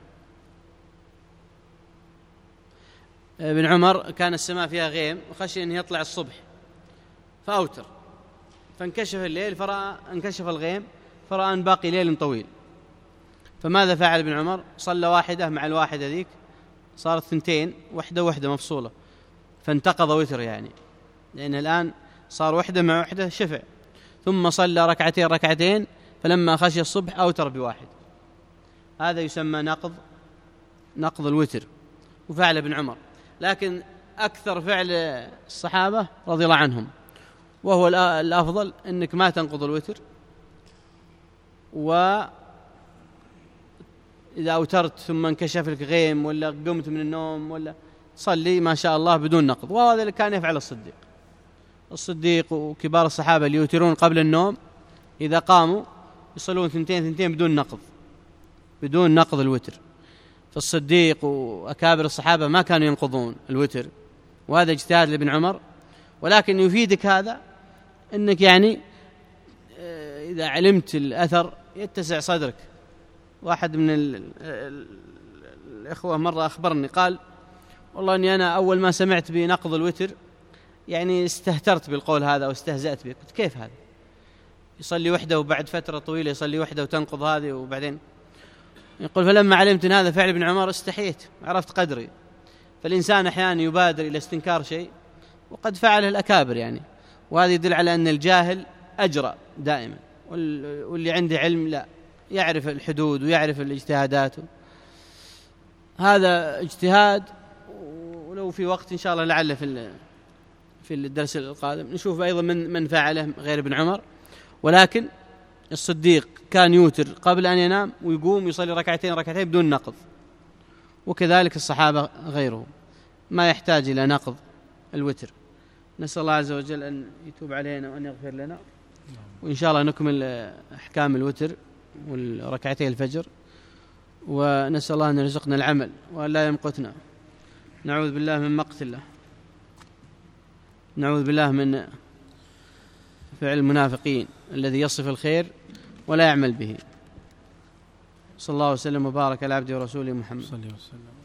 Speaker 1: ابن عمر كان السماء فيها غيم وخشي أن يطلع الصبح فأوتر، فانكشف الليل فرأى انكشف الغيم فرأى أن باقي ليل طويل، فماذا فعل ابن عمر؟ صلى واحدة مع الواحدة ذيك، صارت ثنتين، وحدة وحدة مفصولة، فانتقض وتر يعني، لأن الآن صار وحدة مع وحدة شفع. ثم صلى ركعتين ركعتين، فلما خشي الصبح أوتر بواحد. هذا يسمى نقض نقض الوتر، وفعل ابن عمر. لكن أكثر فعل الصحابة رضي الله عنهم، وهو الأفضل، أنك ما تنقض الوتر، وإذا أوترت ثم انكشف لك غيم ولا قمت من النوم ولا صلي ما شاء الله بدون نقض. وهذا اللي كان يفعل الصديق الصديق وكبار الصحابة اللي يوترون قبل النوم، إذا قاموا يصلون ثنتين ثنتين بدون نقض بدون نقض الوتر. فالصديق وأكابر الصحابة ما كانوا ينقضون الوتر، وهذا اجتهاد لابن عمر. ولكن يفيدك هذا أنك يعني إذا علمت الأثر يتسع صدرك. واحد من الإخوة مرة أخبرني قال: والله أني أنا أول ما سمعت بنقض الوتر يعني استهترت بالقول هذا واستهزأت به. قلت: كيف هذا؟ يصلي وحده وبعد فترة طويلة يصلي وحده وتنقض هذه وبعدين. يقول: فلما علمت أن هذا فعل ابن عمر استحيت، عرفت قدري. فالإنسان أحيانا يبادر إلى استنكار شيء وقد فعله الأكابر يعني، وهذا يدل على أن الجاهل أجرأ دائما، واللي عنده علم لا، يعرف الحدود ويعرف الاجتهادات. هذا اجتهاد، ولو في وقت إن شاء الله لعل في في الدرس القادم نشوف أيضا من من فعله غير ابن عمر. ولكن الصديق كان يوتر قبل أن ينام ويقوم يصلي ركعتين ركعتين بدون نقض، وكذلك الصحابة غيره ما يحتاج إلى نقض الوتر. نسأل الله عز وجل أن يتوب علينا وأن يغفر لنا، وإن شاء الله نكمل أحكام الوتر والركعتين الفجر، ونسأل الله أن يرزقنا العمل وأن لا يمقتنا. نعوذ بالله من مقت الله، نعوذ بالله من فعل المنافقين الذي يصف الخير ولا يعمل به. صلى الله وسلم وبارك على عبده ورسوله محمد.
Speaker 2: صلى الله عليه وسلم.